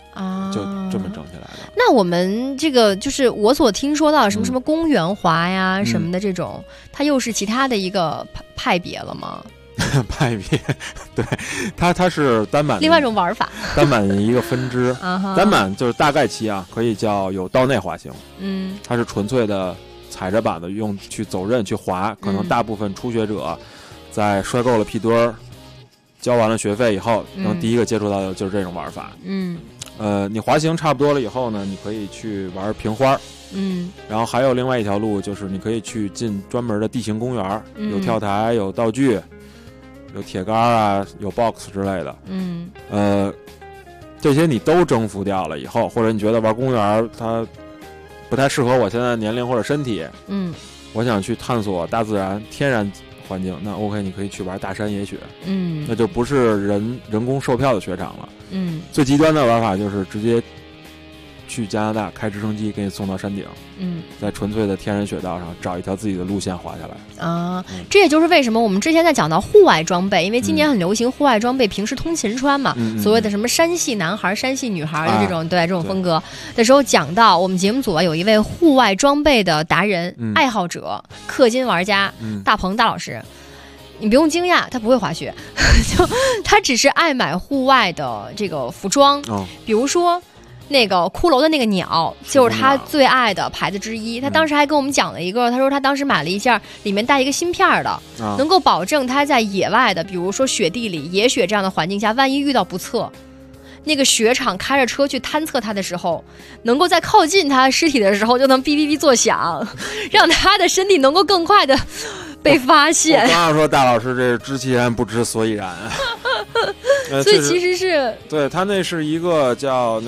就这么整起来的。 那我们这个就是我所听说到的什么公园滑呀、什么的这种，它又是其他的一个派别了吗？ 派别，对，它是单板， 另外一种玩法， 单板一个分支。单板就是大概其可以叫有道内滑行，它是纯粹的踩着板子用去走刃去滑，可能大部分初学者在摔够了屁墩儿，交完了学费以后，能第一个接触到的就是这种玩法。你滑行差不多了以后呢，你可以去玩平花。然后还有另外一条路，就是你可以去进专门的地形公园，有跳台，有道具。有铁杆啊，有 box 之类的，这些你都征服掉了以后，或者你觉得玩公园它不太适合我现在的年龄或者身体，我想去探索大自然天然环境，那 OK， 你可以去玩大山野雪，那就不是人工售票的雪场了，最极端的玩法就是直接去加拿大开直升机给你送到山顶，在纯粹的天然雪道上找一条自己的路线滑下来啊。这也就是为什么我们之前在讲到户外装备，因为今年很流行户外装备，平时通勤穿嘛，所谓的什么山系男孩、山系女孩的这种，对这种风格的时候，讲到我们节目组有一位户外装备的达人、爱好者、氪金玩家大鹏大老师。你不用惊讶，他不会滑雪，就他只是爱买户外的这个服装，比如说。那个骷髅的那个鸟就是他最爱的牌子之一，他当时还跟我们讲了一个，他说他当时买了一件里面带一个芯片的，能够保证他在野外的，比如说雪地里、野雪这样的环境下，万一遇到不测，那个雪场开着车去探测他的时候，能够在靠近他尸体的时候就能哔哔哔作响，让他的身体能够更快的被发现。 我刚刚说大老师这是知其然不知所以然所以其实是对他那是一个叫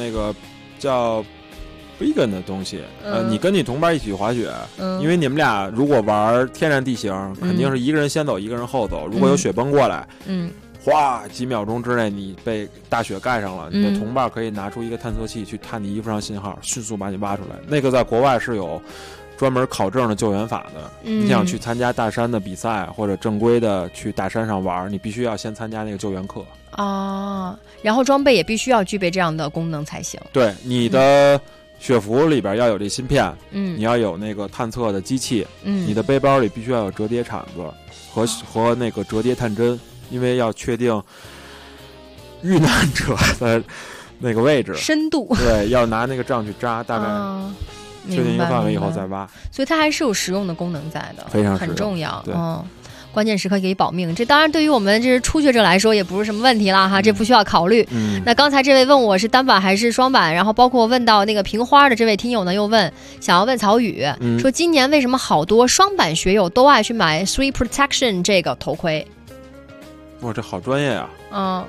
vegan 的东西，你跟你同伴一起滑雪，因为你们俩如果玩天然地形，肯定是一个人先走，一个人后走。如果有雪崩过来，哗，几秒钟之内你被大雪盖上了，你的同伴可以拿出一个探测器去探你衣服上信号，迅速把你挖出来。那个在国外是有专门考证的救援法的。你想去参加大山的比赛或者正规的去大山上玩，你必须要先参加那个救援课啊，然后装备也必须要具备这样的功能才行。 对，你的雪服里边要有这芯片，你要有那个探测的机器，你的背包里必须要有折叠铲子和那个折叠探针，因为要确定遇难者的那个位置深度， 对，要拿那个杖去扎，大概确定一个范围以后再挖， 所以它还是有实用的功能在的， 非常很重要。 对， 关键时刻可以保命，这当然对于我们这是初学者来说也不是什么问题了哈，这不需要考虑。那刚才这位问我是单板还是双板，然后包括问到那个平花的这位听友呢，又想要问曹宇，说今年为什么好多双板学友都爱去买 Three Protection 这个头盔？ 哇，这好专业啊！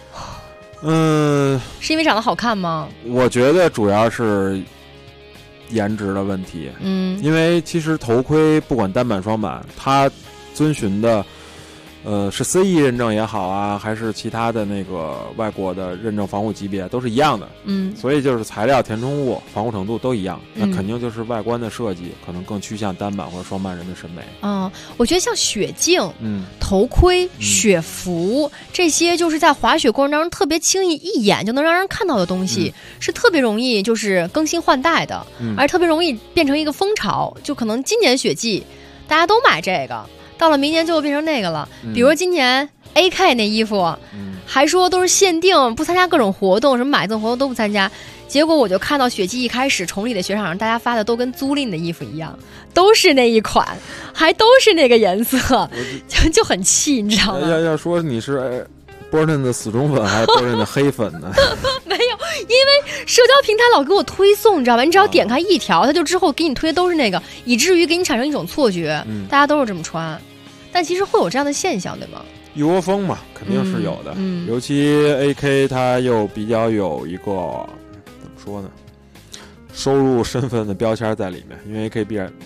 是因为长得好看吗？ 我觉得主要是颜值的问题。因为其实头盔不管单板双板，它遵循的是 CE 认证也好啊，还是其他的那个外国的认证防护级别都是一样的。所以就是材料、填充物、防护程度都一样，那肯定就是外观的设计可能更趋向单板或者双板人的审美。 我觉得像雪镜、头盔、雪服这些，就是在滑雪过程当中特别轻易一眼就能让人看到的东西，是特别容易就是更新换代的，而特别容易变成一个风潮。就可能今年雪季大家都买这个。到了明年就会变成那个了，比如今年 AK 那衣服，还说都是限定，不参加各种活动，什么买赠活动都不参加。结果我就看到雪季一开始崇礼的雪场上，大家发的都跟租赁的衣服一样，都是那一款，还都是那个颜色，就很气，你知道吗？ 要说你是Burton 的死忠粉还是 Burton 的黑粉呢？ 没有，因为社交平台老给我推送，你知道吧？你只要点开一条，它就之后给你推的都是那个，以至于给你产生一种错觉，大家都是这么穿。但其实会有这样的现象，对吗？ 一窝蜂嘛，肯定是有的。尤其 AK 它又比较有一个怎么说呢，收入身份的标签在里面，因为 AK 必然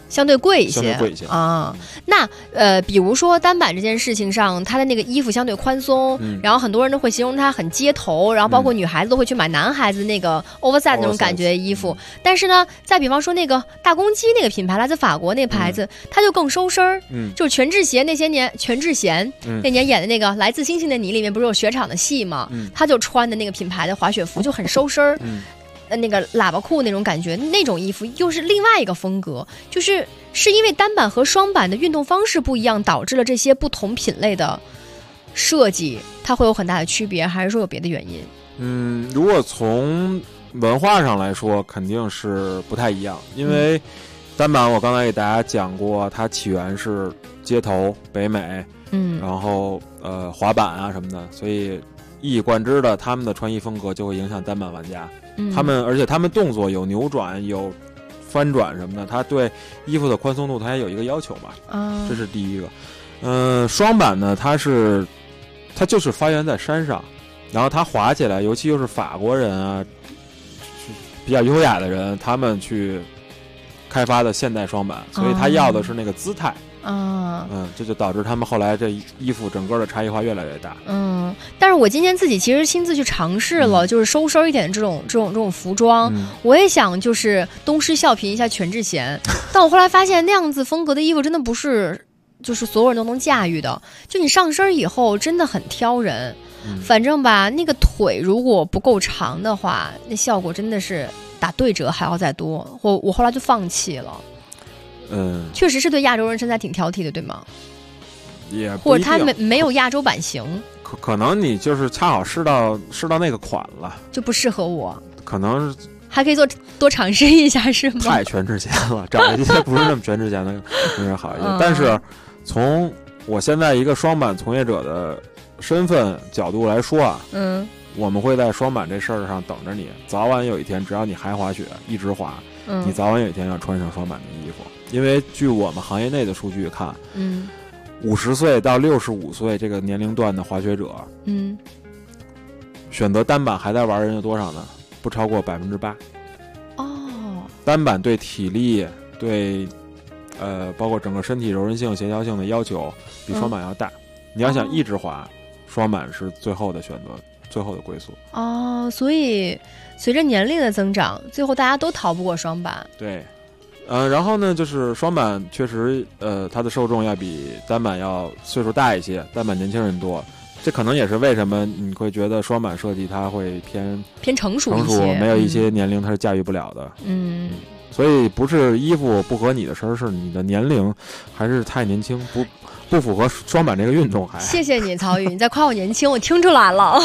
相对贵一些， 相对贵一些啊。那比如说单板这件事情上，它的那个衣服相对宽松，然后很多人都会形容它很街头，然后包括女孩子都会去买男孩子那个 oversize 那种感觉的衣服。但是呢，再比方说那个大公鸡那个品牌来自法国那牌子，它就更收身儿。就是全智贤那些年，全智贤那年演的那个《来自星星的你》里面不是有雪场的戏吗？他就穿的那个品牌的滑雪服就很收身儿。那个喇叭裤那种感觉，那种衣服又是另外一个风格，是因为单板和双板的运动方式不一样，导致了这些不同品类的设计，它会有很大的区别，还是说有别的原因？ 如果从文化上来说，肯定是不太一样，因为单板我刚才给大家讲过，它起源是街头、北美，然后滑板啊什么的，所以一以贯之的，他们的穿衣风格就会影响单板玩家。而且他们动作有扭转、有翻转什么的，他对衣服的宽松度他也有一个要求嘛。这是第一个。双板呢，它就是发源在山上，然后它滑起来，尤其又是法国人啊，比较优雅的人，他们去开发的现代双板，所以他要的是那个姿态。这就导致他们后来这衣服整个的差异化越来越大。 但是我今天自己其实亲自去尝试了，就是收身一点的这种服装，我也想就是东施效颦一下全智贤，但我后来发现那样子风格的衣服真的不是就是所有人都能驾驭的，就你上身以后真的很挑人。反正吧，那个腿如果不够长的话，那效果真的是打对折还要再多。我后来就放弃了。确实是对亚洲人身材挺挑剔的，对吗？ 也或者他没有亚洲版型， 可能你就是恰好试到那个款了， 就不适合我。 可能还可以多尝试一下，是吗？ 太全智贤了，长得不是那么全智贤的，有点好一些。但是从我现在一个双板从业者的身份角度来说啊，我们会在双板这事儿上等着你，早晚有一天，只要你还滑雪，一直滑，你早晚有一天要穿上双板的衣服。因为据我们行业内的数据看，50岁到65岁这个年龄段的滑雪者，选择单板还在玩人有多少呢？不超过8%。单板对体力、对包括整个身体柔韧性、协调性的要求比双板要大。你要想一直滑，双板是最后的选择，最后的归宿。 所以随着年龄的增长，最后大家都逃不过双板。 对。然后呢，就是双板确实，它的受众要比单板要岁数大一些，单板年轻人多，这可能也是为什么你会觉得双板设计它会偏成熟一些， 没有一些年龄它是驾驭不了的。所以不是衣服不合你的身，是你的年龄还是太年轻，不符合双板这个运动。 谢谢你，曹宇，你在夸我年轻，我听出来了。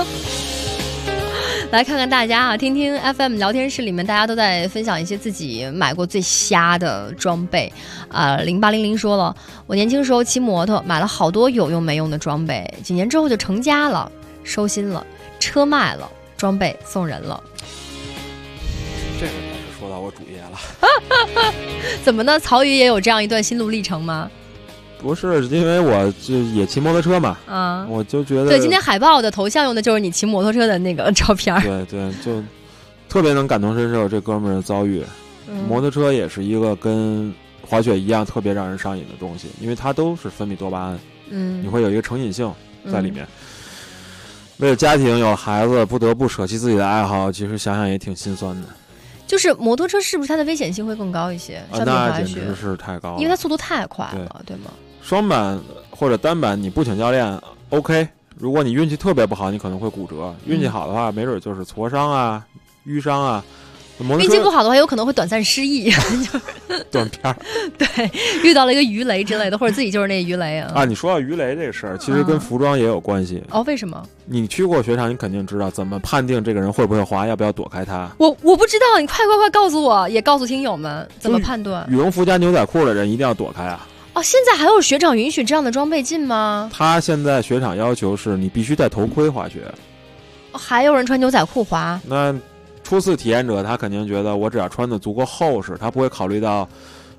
来看看大家啊，听听 FM 聊天室里面大家都在分享一些自己买过最瞎的装备。0800说了，我年轻时候骑摩托买了好多有用没用的装备，几年之后就成家了，收心了，车卖了，装备送人了。 这个倒是说到我主业了。 怎么呢？曹宇也有这样一段心路历程吗？ 不是，因为我就也骑摩托车嘛，我就觉得对，今天海报的头像用的就是你骑摩托车的那个照片。 对，就特别能感同身受这哥们儿的遭遇。摩托车也是一个跟滑雪一样特别让人上瘾的东西，因为它都是分泌多巴胺，你会有一个成瘾性在里面。为了家庭有了孩子，不得不舍弃自己的爱好，其实想想也挺心酸的。 就是摩托车是不是它的危险性会更高一些？ 那简直是太高了， 因为它速度太快了，对吗？ 双板或者单板，你不请教练 OK， 如果你运气特别不好，你可能会骨折；运气好的话，没准就是挫伤啊、淤伤啊。 运气不好的话，有可能会短暂失忆， 断片儿。 对，遇到了一个鱼雷之类的，或者自己就是那鱼雷啊。 你说到鱼雷这个事儿，其实跟服装也有关系。 为什么？ 你去过雪场，你肯定知道怎么判定这个人会不会滑，要不要躲开他。 我不知道，你快告诉我，也告诉听友们怎么判断。 羽绒服加牛仔裤的人一定要躲开啊。 现在还有雪场允许这样的装备进吗？ 他现在雪场要求是你必须戴头盔滑雪。 还有人穿牛仔裤滑？ 那初次体验者他肯定觉得我只要穿的足够厚实，他不会考虑到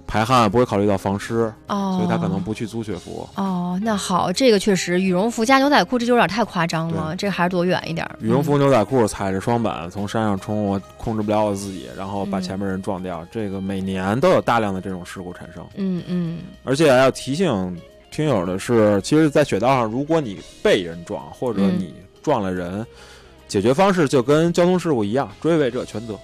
排汗，不会考虑到防湿， 所以他可能不去租雪服。 那好，这个确实羽绒服加牛仔裤这就有点太夸张了，这还是躲远一点。 羽绒服牛仔裤踩着双板从山上冲，我控制不了我自己，然后把前面人撞掉，这个每年都有大量的这种事故产生。而且要提醒听友的是，其实在雪道上，如果你被人撞或者你撞了人，解决方式就跟交通事故一样，追尾者全责。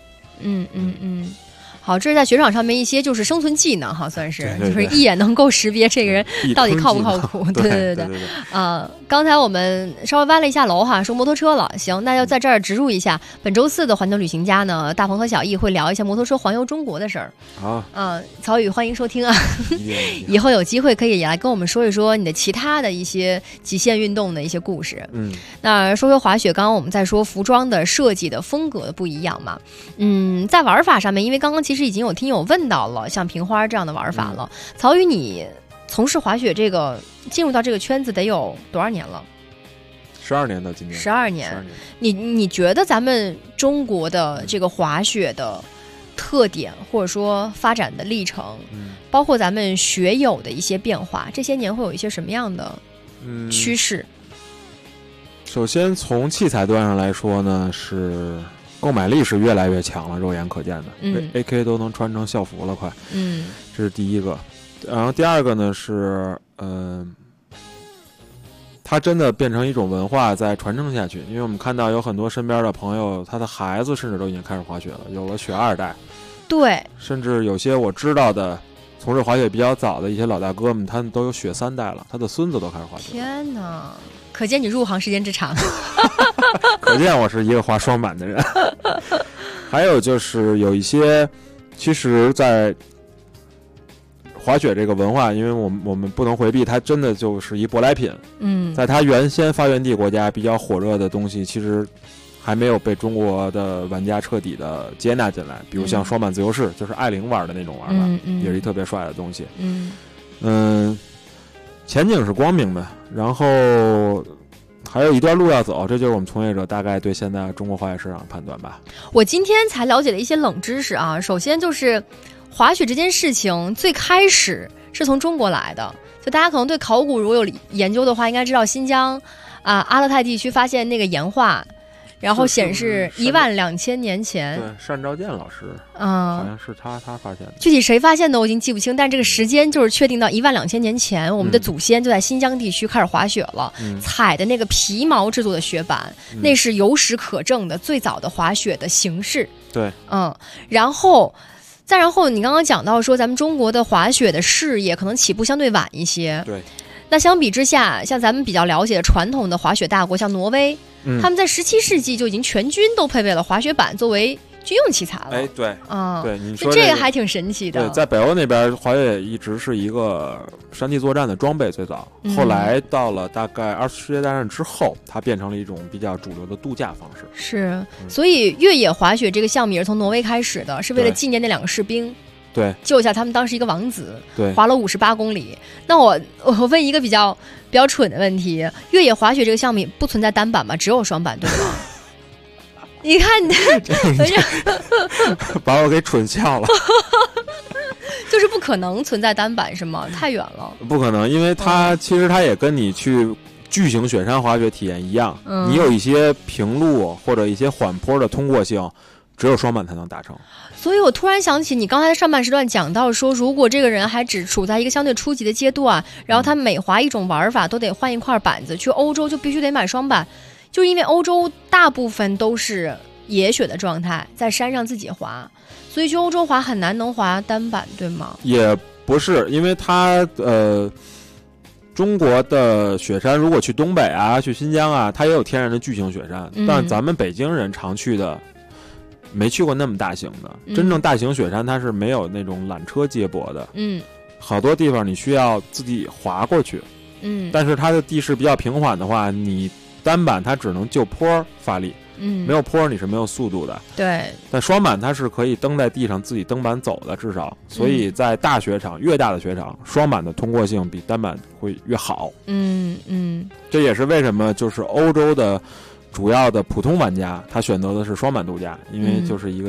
好，这是在雪场上面一些就是生存技能哈，算是就是一眼能够识别这个人到底靠不靠谱。对。刚才我们稍微歪了一下楼哈，说摩托车了。行，那要在这儿植入一下，本周四的环球旅行家呢，大鹏和小易会聊一下摩托车环游中国的事儿。 好， 曹宇欢迎收听啊。以后有机会可以来跟我们说一说你的其他的一些极限运动的一些故事。那说回滑雪，刚刚我们在说服装的设计的风格的不一样嘛。在玩法上面，因为刚刚其实已经有听友问到了像平花这样的玩法了。曹宇，你从事滑雪这个进入到这个圈子得有多少年了 ？12年到今年。 12年。你觉得咱们中国的这个滑雪的特点，或者说发展的历程，包括咱们雪友的一些变化，这些年会有一些什么样的趋势？ 首先从器材端上来说呢，是购买力是越来越强了，肉眼可见的。AK 都能穿成校服了，快。这是第一个。然后第二个呢是，它真的变成一种文化在传承下去。因为我们看到有很多身边的朋友，他的孩子甚至都已经开始滑雪了，有了雪2代。 对。甚至有些我知道的从事滑雪比较早的一些老大哥们，他们都有雪3代了，他的孙子都开始滑雪。 天哪！可见你入行时间之长。 可见我是一个滑双板的人。还有就是有一些，其实在滑雪这个文化，因为我们不能回避，它真的就是一舶来品。在它原先发源地国家比较火热的东西，其实还没有被中国的玩家彻底的接纳进来。比如像双板自由式，就是艾琳玩的那种玩法，也是一特别帅的东西。前景是光明的，然后还有一段路要走，这就是我们从业者大概对现在中国滑雪市场的判断吧。 我今天才了解了一些冷知识啊，首先就是滑雪这件事情最开始是从中国来的，就大家可能对考古如果有研究的话，应该知道新疆阿勒泰地区发现那个岩画，然后显示12000年前。 对，单兆健老师，好像是他发现的。 具体谁发现的我已经记不清，但这个时间就是确定到12000年前，我们的祖先就在新疆地区开始滑雪了。踩的那个皮毛制作的雪板，那是有史可证的最早的滑雪的形式。 对， 然后你刚刚讲到说咱们中国的滑雪的事业可能起步相对晚一些。 对。 那相比之下，像咱们比较了解的传统的滑雪大国，像挪威，他们在17世纪就已经全军都配备了滑雪板作为军用器材了。 对，对，你说这个还挺神奇的。 对，在北欧那边，滑雪一直是一个山地作战的装备，最早，后来到了大概2次世界大战之后，它变成了一种比较主流的度假方式。 是，所以越野滑雪这个项目也是从挪威开始的，是为了纪念那2个士兵。 对， 救一下他们当时一个王子， 对， 滑了58公里。那我问一个比较蠢的问题：越野滑雪这个项目不存在单板吗？只有双板，对吗？你看你把我给蠢笑了。 就是不可能存在单板是吗？太远了。 不可能，因为其实它也跟你去巨型雪山滑雪体验一样，你有一些平路或者一些缓坡的通过性，只有双板才能达成。 所以我突然想起你刚才上半时段讲到说，如果这个人还只处在一个相对初级的阶段，然后他每滑一种玩法都得换一块板子，去欧洲就必须得买双板，就是因为欧洲大部分都是野雪的状态，在山上自己滑，所以去欧洲滑很难能滑单板，对吗？ 也不是，因为它中国的雪山如果去东北啊，去新疆啊，它也有天然的巨型雪山，但咱们北京人常去的没去过那么大型的，真正大型雪山它是没有那种缆车接驳的，好多地方你需要自己滑过去，但是它的地势比较平缓的话，你单板它只能就坡发力，没有坡你是没有速度的。 对， 但双板它是可以蹬在地上自己蹬板走的，至少，所以在大雪场，越大的雪场，双板的通过性比单板会越好。这也是为什么就是欧洲的主要的普通玩家他选择的是双板度假，因为就是一个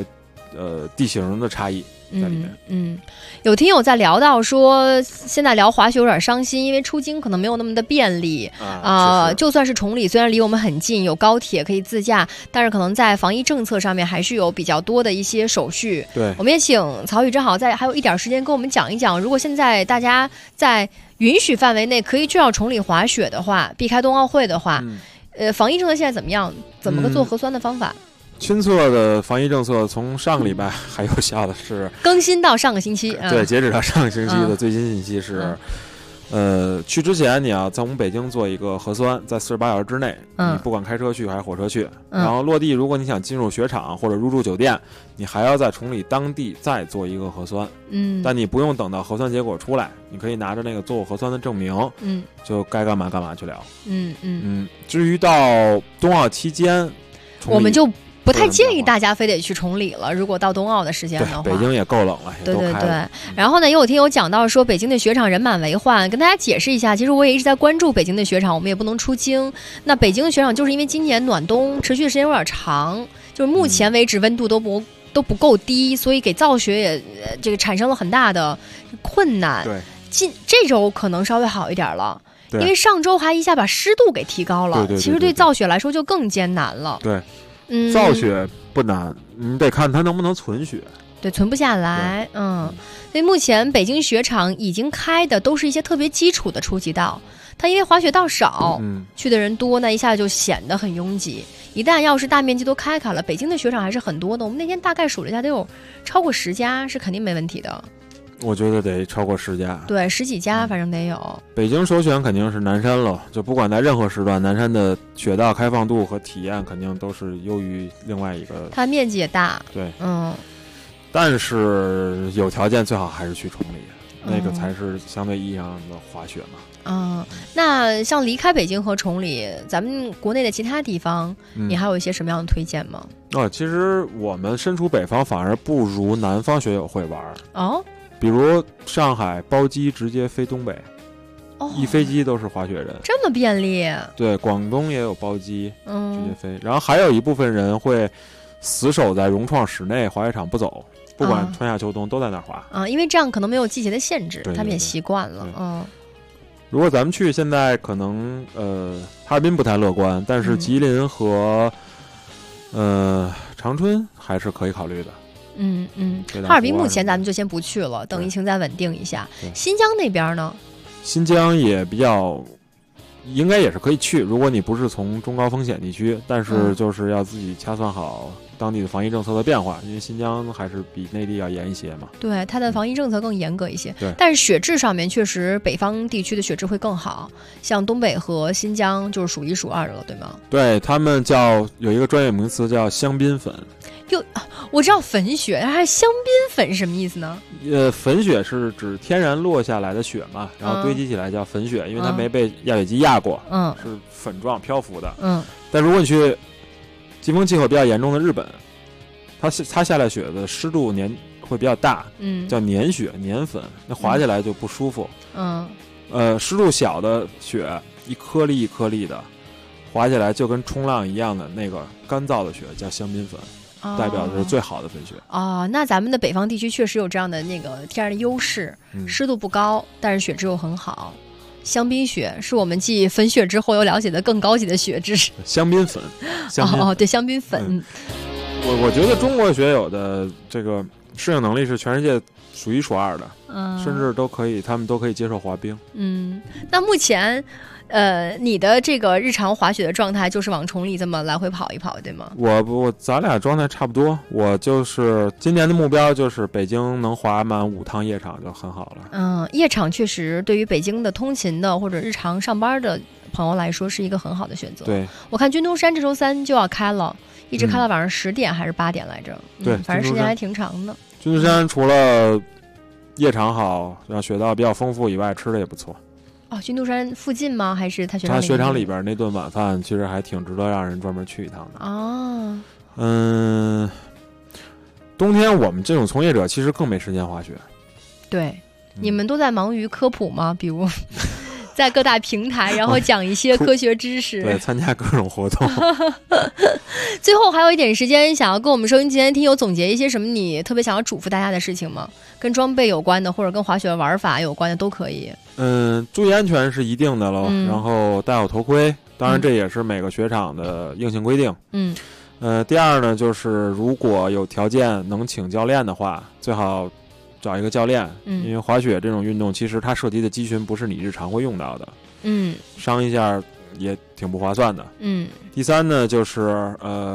地形的差异在里面。 有听友在聊到说，现在聊滑雪有点伤心，因为出京可能没有那么的便利就算是崇礼，虽然离我们很近，有高铁可以自驾，但是可能在防疫政策上面还是有比较多的一些手续。 对， 我们也请曹宇正好在还有一点时间跟我们讲一讲，如果现在大家在允许范围内可以去到崇礼滑雪的话，避开冬奥会的话，防疫政策现在怎么样？怎么个做核酸的方法？ 亲测的防疫政策从上个礼拜还有效的是更新到上个星期， 对，截止到上个星期的最新信息是，去之前你要在我们北京做一个核酸，在48小时之内，你不管开车去还是火车去，然后落地，如果你想进入雪场或者入住酒店，你还要在崇礼当地再做一个核酸，但你不用等到核酸结果出来，你可以拿着那个做过核酸的证明，就该干嘛干嘛去了。至于到冬奥期间， 我们就不太建议大家非得去崇礼了。如果到冬奥的时间的话， 北京也够冷了，也都开了。 对。然后呢，也有听友讲到说，北京的雪场人满为患，跟大家解释一下。其实我也一直在关注北京的雪场，我们也不能出京。那北京的雪场就是因为今年暖冬持续的时间有点长，就是目前为止温度都不够低，所以给造雪也这个产生了很大的困难。 对， 这周可能稍微好一点了。因为上周还一下把湿度给提高了，其实对造雪来说就更艰难了。 对，造雪不难，你得看它能不能存雪。 对，存不下来。所以目前北京雪场已经开的都是一些特别基础的初级道，它因为滑雪道少，去的人多，那一下就显得很拥挤。一旦要是大面积都开了，北京的雪场还是很多的。我们那天大概数了一下，得有超过10家，是肯定没问题的。 我觉得得超过10家， 对，10几家反正得有。 北京首选肯定是南山了，就不管在任何时段，南山的雪道开放度和体验肯定都是优于另外一个。 它面积也大， 对，但是有条件最好还是去崇礼，那个才是相对意义上的滑雪嘛。 那像离开北京和崇礼，咱们国内的其他地方，你还有一些什么样的推荐吗？ 其实我们身处北方，反而不如南方雪友会玩哦。 比如上海包机直接飞东北，一飞机都是滑雪人， 这么便利。 对，广东也有包机，直接飞。然后还有一部分人会死守在融创室内滑雪场不走，不管春夏秋冬都在那儿滑。 因为这样可能没有季节的限制，他们也习惯了。 如果咱们去，现在可能哈尔滨不太乐观，但是吉林和长春还是可以考虑的。 哈尔滨目前咱们就先不去了，等疫情再稳定一下。新疆那边呢？ 新疆也比较，应该也是可以去。如果你不是从中高风险地区，但是就是要自己掐算好当地的防疫政策的变化，因为新疆还是比内地要严一些嘛。 对，它的防疫政策更严格一些。 对， 但是雪质上面确实北方地区的雪质会更好，像东北和新疆就是数1数2的了，对吗？ 对，他们有一个专业名词叫香槟粉。 我知道粉雪，还是香槟粉是什么意思呢？ 粉雪是指天然落下来的雪嘛，然后堆积起来叫粉雪，因为它没被压雪机压过，是粉状漂浮的。但如果你去季风气候比较严重的日本，它下来雪的湿度会比较大，叫粘雪、粘粉，那滑起来就不舒服。湿度小的雪一颗粒一颗粒的，滑起来就跟冲浪一样的那个干燥的雪叫香槟粉。代表的是最好的粉雪。 那咱们的北方地区确实有这样的那个天然的优势，湿度不高，但是雪质又很好。香槟雪是我们继粉雪之后又了解的更高级的雪质。 香槟粉， 对，香槟粉。 我觉得中国雪友的这个适应能力是全世界数1数2的，甚至他们都可以接受滑冰。 那目前。你的这个日常滑雪的状态就是往崇礼这么来回跑一跑，对吗？ 咱俩状态差不多。我就是今年的目标就是北京能滑满5趟夜场就很好了。 夜场确实对于北京的通勤的或者日常上班的朋友来说是一个很好的选择。 对， 我看军东山这周3就要开了，一直开到晚上10点还是8点来着。 对， 反正时间还挺长的。 军东山除了夜场好，让雪道比较丰富以外，吃的也不错。 军都山附近吗？还是他雪场里边那顿晚饭其实还挺值得让人专门去一趟的。冬天我们这种从业者其实更没时间滑雪。 对，你们都在忙于科普吗？比如在各大平台，然后讲一些科学知识， 对，参加各种活动。 最后还有一点时间，想要跟我们收音机前听友总结一些什么你特别想要嘱咐大家的事情吗？跟装备有关的，或者跟滑雪玩法有关的都可以。 注意安全是一定的喽，然后戴好头盔，当然这也是每个雪场的硬性规定。第二呢，就是如果有条件能请教练的话，最好找一个教练，因为滑雪这种运动其实它涉及的肌群不是你日常会用到的，伤一下也挺不划算的。第三呢，就是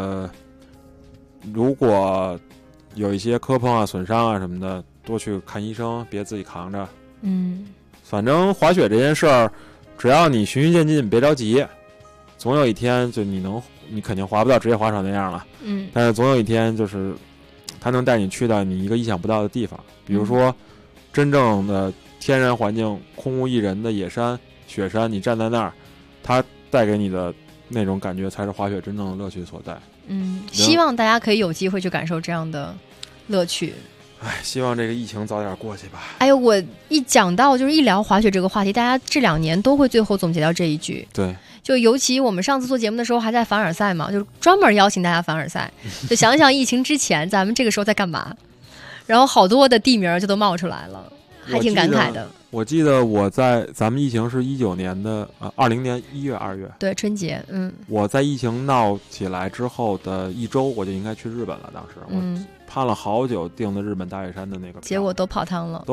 如果有一些磕碰啊、损伤啊什么的，多去看医生，别自己扛着。反正滑雪这件事儿，只要你循序渐进，别着急，总有一天就你肯定滑不到职业滑手那样了。但是总有一天就是他能带你去到你一个意想不到的地方，比如说真正的天然环境空无一人的野山、雪山，你站在那儿，它带给你的那种感觉才是滑雪真正的乐趣所在。 希望大家可以有机会去感受这样的乐趣。 希望这个疫情早点过去吧。 哎呦，我一讲到就是一聊滑雪这个话题，大家这2年都会最后总结到这一句。 对， 就尤其我们上次做节目的时候还在凡尔赛嘛，就专门邀请大家凡尔赛，就想想疫情之前咱们这个时候在干嘛，然后好多的地名就都冒出来了，还挺感慨的。 我记得咱们疫情是19年的20年1月2月， 对，春节。 我在疫情闹起来之后的1周，我就应该去日本了。当时我盼了好久订的日本大雪山的那个票， 结果都泡汤了。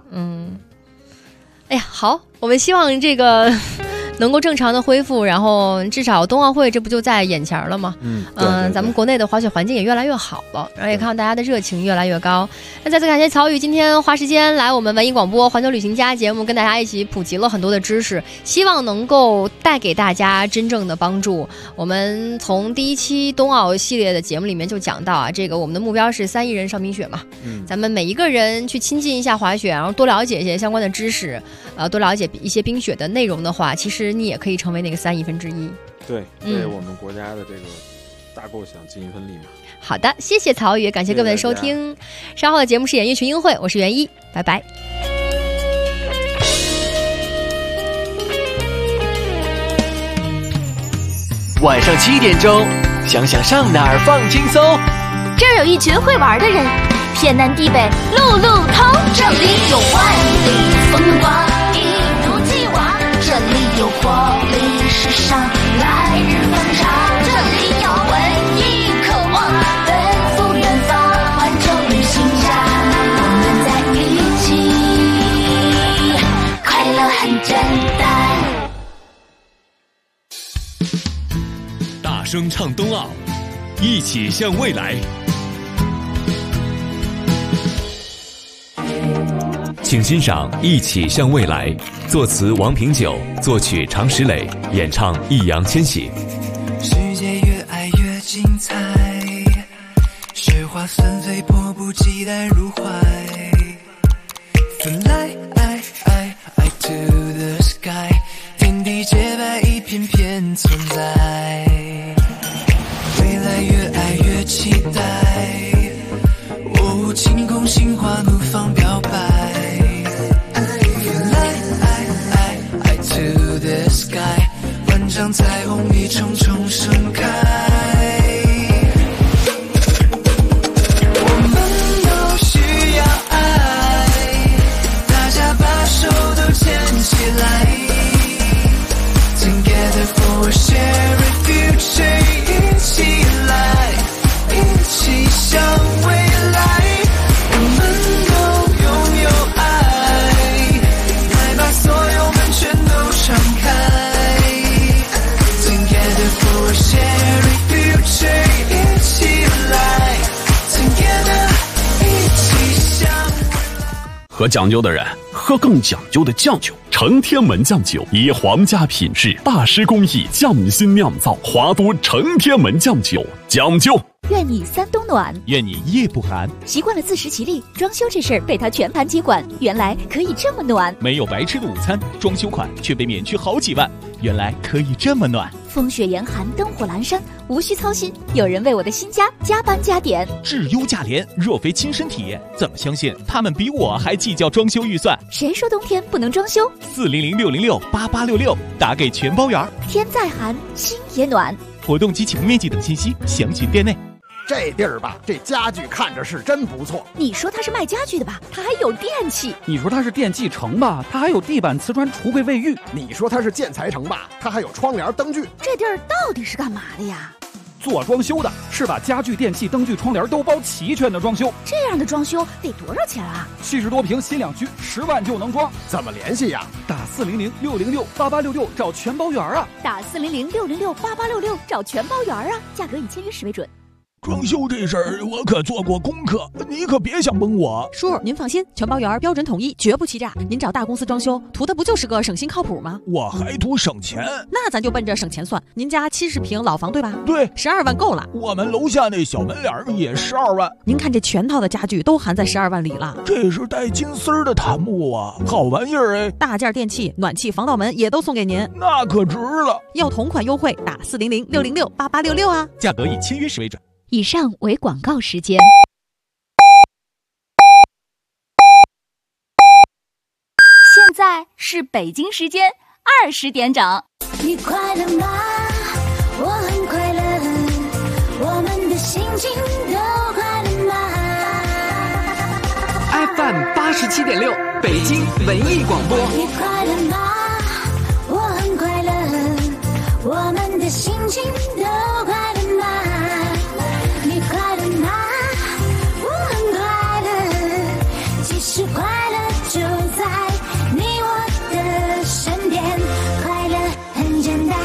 哎呀，好，我们希望这个能够正常的恢复，然后至少冬奥会这不就在眼前了吗？咱们国内的滑雪环境也越来越好了，然后也看到大家的热情越来越高。那再次感谢曹宇今天花时间来我们文艺广播环球旅行家节目，跟大家一起普及了很多的知识，希望能够带给大家真正的帮助。我们从第1期冬奥系列的节目里面就讲到啊，这个我们的目标是3亿人上冰雪嘛，咱们每一个人去亲近一下滑雪，然后多了解一些相关的知识，多了解一些冰雪的内容的话，其实你也可以成为那个3亿分之一。 对，为我们国家的这个大构想尽一份力嘛。 好的，谢谢曹宇，感谢各位的收听。稍后的节目是演艺群英会，我是袁一，拜拜。 晚上7点钟，想想上哪儿放轻松。 这儿有一群会玩的人，天南地北路路通，这里有万里风光，一如既往，这里有活力时尚，来日方长，这里有文艺渴望，奔赴远方，环球旅行家，我们在一起，快乐很简单。 大声唱冬奥，一起向未来。请欣赏《一起向未来》，作词王平久，作曲常石磊，演唱易烊千玺。 世界越爱越精彩，雪花纷飞，迫不及待入怀。Fly to the sky， 天地洁白，一片片存在。未来越爱越期待，晴空心花怒放表白。Fly to the sky， 万丈彩虹一重重盛开。我们都需要爱，大家把手都牵起来。Together for a shared future， 一起来，一起向未来。我们都拥有爱，来把所有门全都敞开。Together for a shared future， 一起来 ，Together 一起向未来。 喝讲究的人喝更讲究的酱酒，承天门酱酒以皇家品质、大师工艺匠心酿造，华都承天门酱酒，讲究。 愿你3冬暖， 愿你夜不寒。 习惯了自食其力，装修这事儿被他全盘接管，原来可以这么暖。 没有白吃的午餐，装修款却被免去好几万，原来可以这么暖。 风雪严寒，灯火阑珊，无需操心，有人为我的新家加班加点。 质优价廉，若非亲身体验，怎么相信他们比我还计较装修预算？ 谁说冬天不能装修 ？400-606-8866，打给全包圆。 天再寒，心也暖。 活动及启动面积等信息，详询店内。 这地儿吧，这家具看着是真不错。 你说它是卖家具的吧，它还有电器。 你说它是电器城吧，它还有地板、瓷砖、橱柜、卫浴。 你说它是建材城吧，它还有窗帘、灯具。 这地儿到底是干嘛的呀？ 做装修的，是把家具、电器、灯具、窗帘都包齐全的装修。 这样的装修得多少钱啊 ？70多平新两居，10万就能装。 怎么联系呀？ 打400-606-8866找全包圆啊！ 打400-606-8866找全包圆啊！价格以签约时为准。 装修这事儿我可做过功课，你可别想蒙我。 叔，您放心，全包圆标准统一，绝不欺诈。您找大公司装修，图的不就是个省心靠谱吗？ 我还图省钱， 那咱就奔着省钱算。您家70平老房对吧？ 对 ，12万够了。 我们楼下那小门脸也12万。 您看这全套的家具都含在12万里了。 这是带金丝儿的檀木啊，好玩意儿哎！ 大件电器、暖气、防盗门也都送给您， 那可值了。 要同款优惠，打400-606-8866啊！ 价格以签约时为准。 以上为广告时间。现在是北京时间20点整。 你快乐吗？我很快乐，我们的心情都快乐吗 ？FM 87.6，北京文艺广播。 你快乐吗？我很快乐，我们的心情都快乐吗？你快乐吗？我很快乐，其实快乐就在你我的身边，快乐很简单。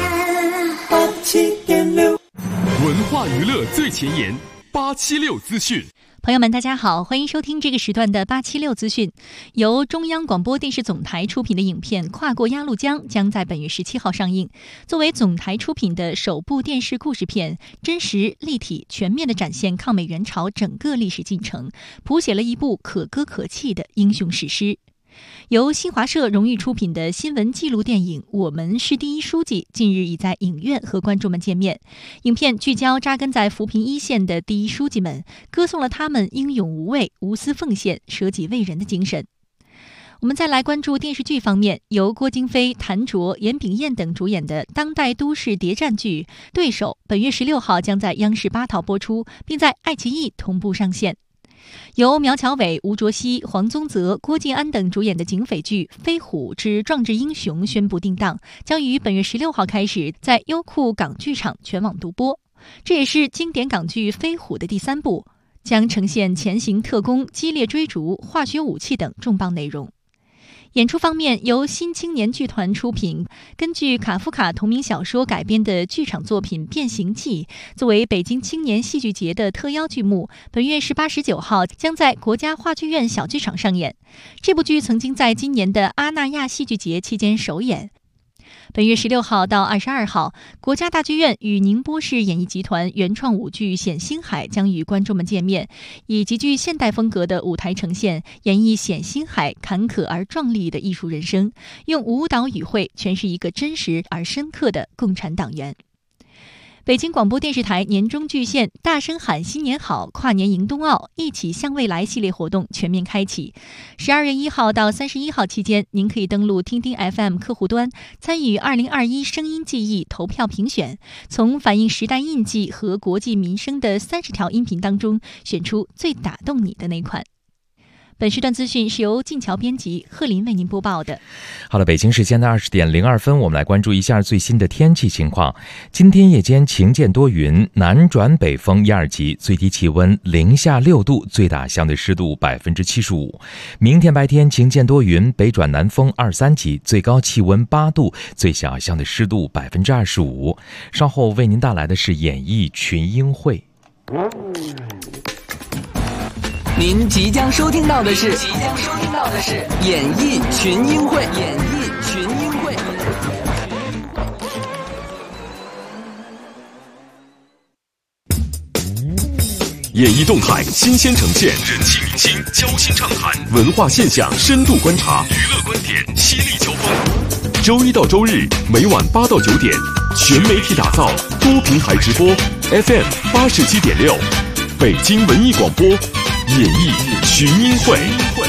87.6，文化娱乐最前沿，876资讯。 朋友们，大家好，欢迎收听这个时段的876资讯。由中央广播电视总台出品的影片《跨过鸭绿江》将在本月17号上映。作为总台出品的首部电视故事片，真实、立体、全面地展现抗美援朝整个历史进程，谱写了一部可歌可泣的英雄史诗。由新华社荣誉出品的新闻纪录电影《我们是第一书记》近日已在影院和观众们见面。影片聚焦扎根在扶贫一线的第一书记们，歌颂了他们英勇无畏、无私奉献、舍己为人的精神。我们再来关注电视剧方面，由郭京飞、谭卓、严炳彦等主演的当代都市谍战剧《对手》本月16号将在央视8套播出，并在爱奇艺同步上线。由苗侨伟、吴卓羲、黄宗泽、郭晋安等主演的警匪剧《飞虎之壮志英雄》宣布定档，将于本月16号开始在优酷港剧场全网独播。这也是经典港剧《飞虎》的第3部，将呈现前行特工、激烈追逐、化学武器等重磅内容。演出方面，由新青年剧团出品，根据卡夫卡同名小说改编的剧场作品《变形记》，作为北京青年戏剧节的特邀剧目，本月18、19号将在国家话剧院小剧场上演。这部剧曾经在今年的阿那亚戏剧节期间首演。本月16号到22号，国家大剧院与宁波市演艺集团原创舞剧《冼星海》将与观众们见面，以极具现代风格的舞台呈现，演绎冼星海坎坷而壮丽的艺术人生，用舞蹈语汇诠释一个真实而深刻的共产党员。北京广播电视台年终巨献大声喊新年好跨年迎冬奥一起向未来系列活动全面开启。12月1号到31号期间，您可以登录听听 FM 客户端，参与2021声音记忆投票评选，从反映时代印记和国计民生的30条音频当中选出最打动你的那款。本时段资讯是由静桥编辑，贺林为您播报的。 好了，北京时间的20点02分，我们来关注一下最新的天气情况。今天夜间晴间多云，南转北风1、2级，最低气温零下6度，最大相对湿度75%。明天白天晴间多云，北转南风2、3级，最高气温8度，最小相对湿度25%。稍后为您带来的是演艺群英会。 您即将收听到的是演艺群英会。 演艺动态新鲜呈现，人气明星交心畅谈，文化现象深度观察，娱乐观点犀利交锋。周一到周日每晚8到9点，全媒体打造，多平台直播 ，FM 87.6，北京文艺广播演艺群英会。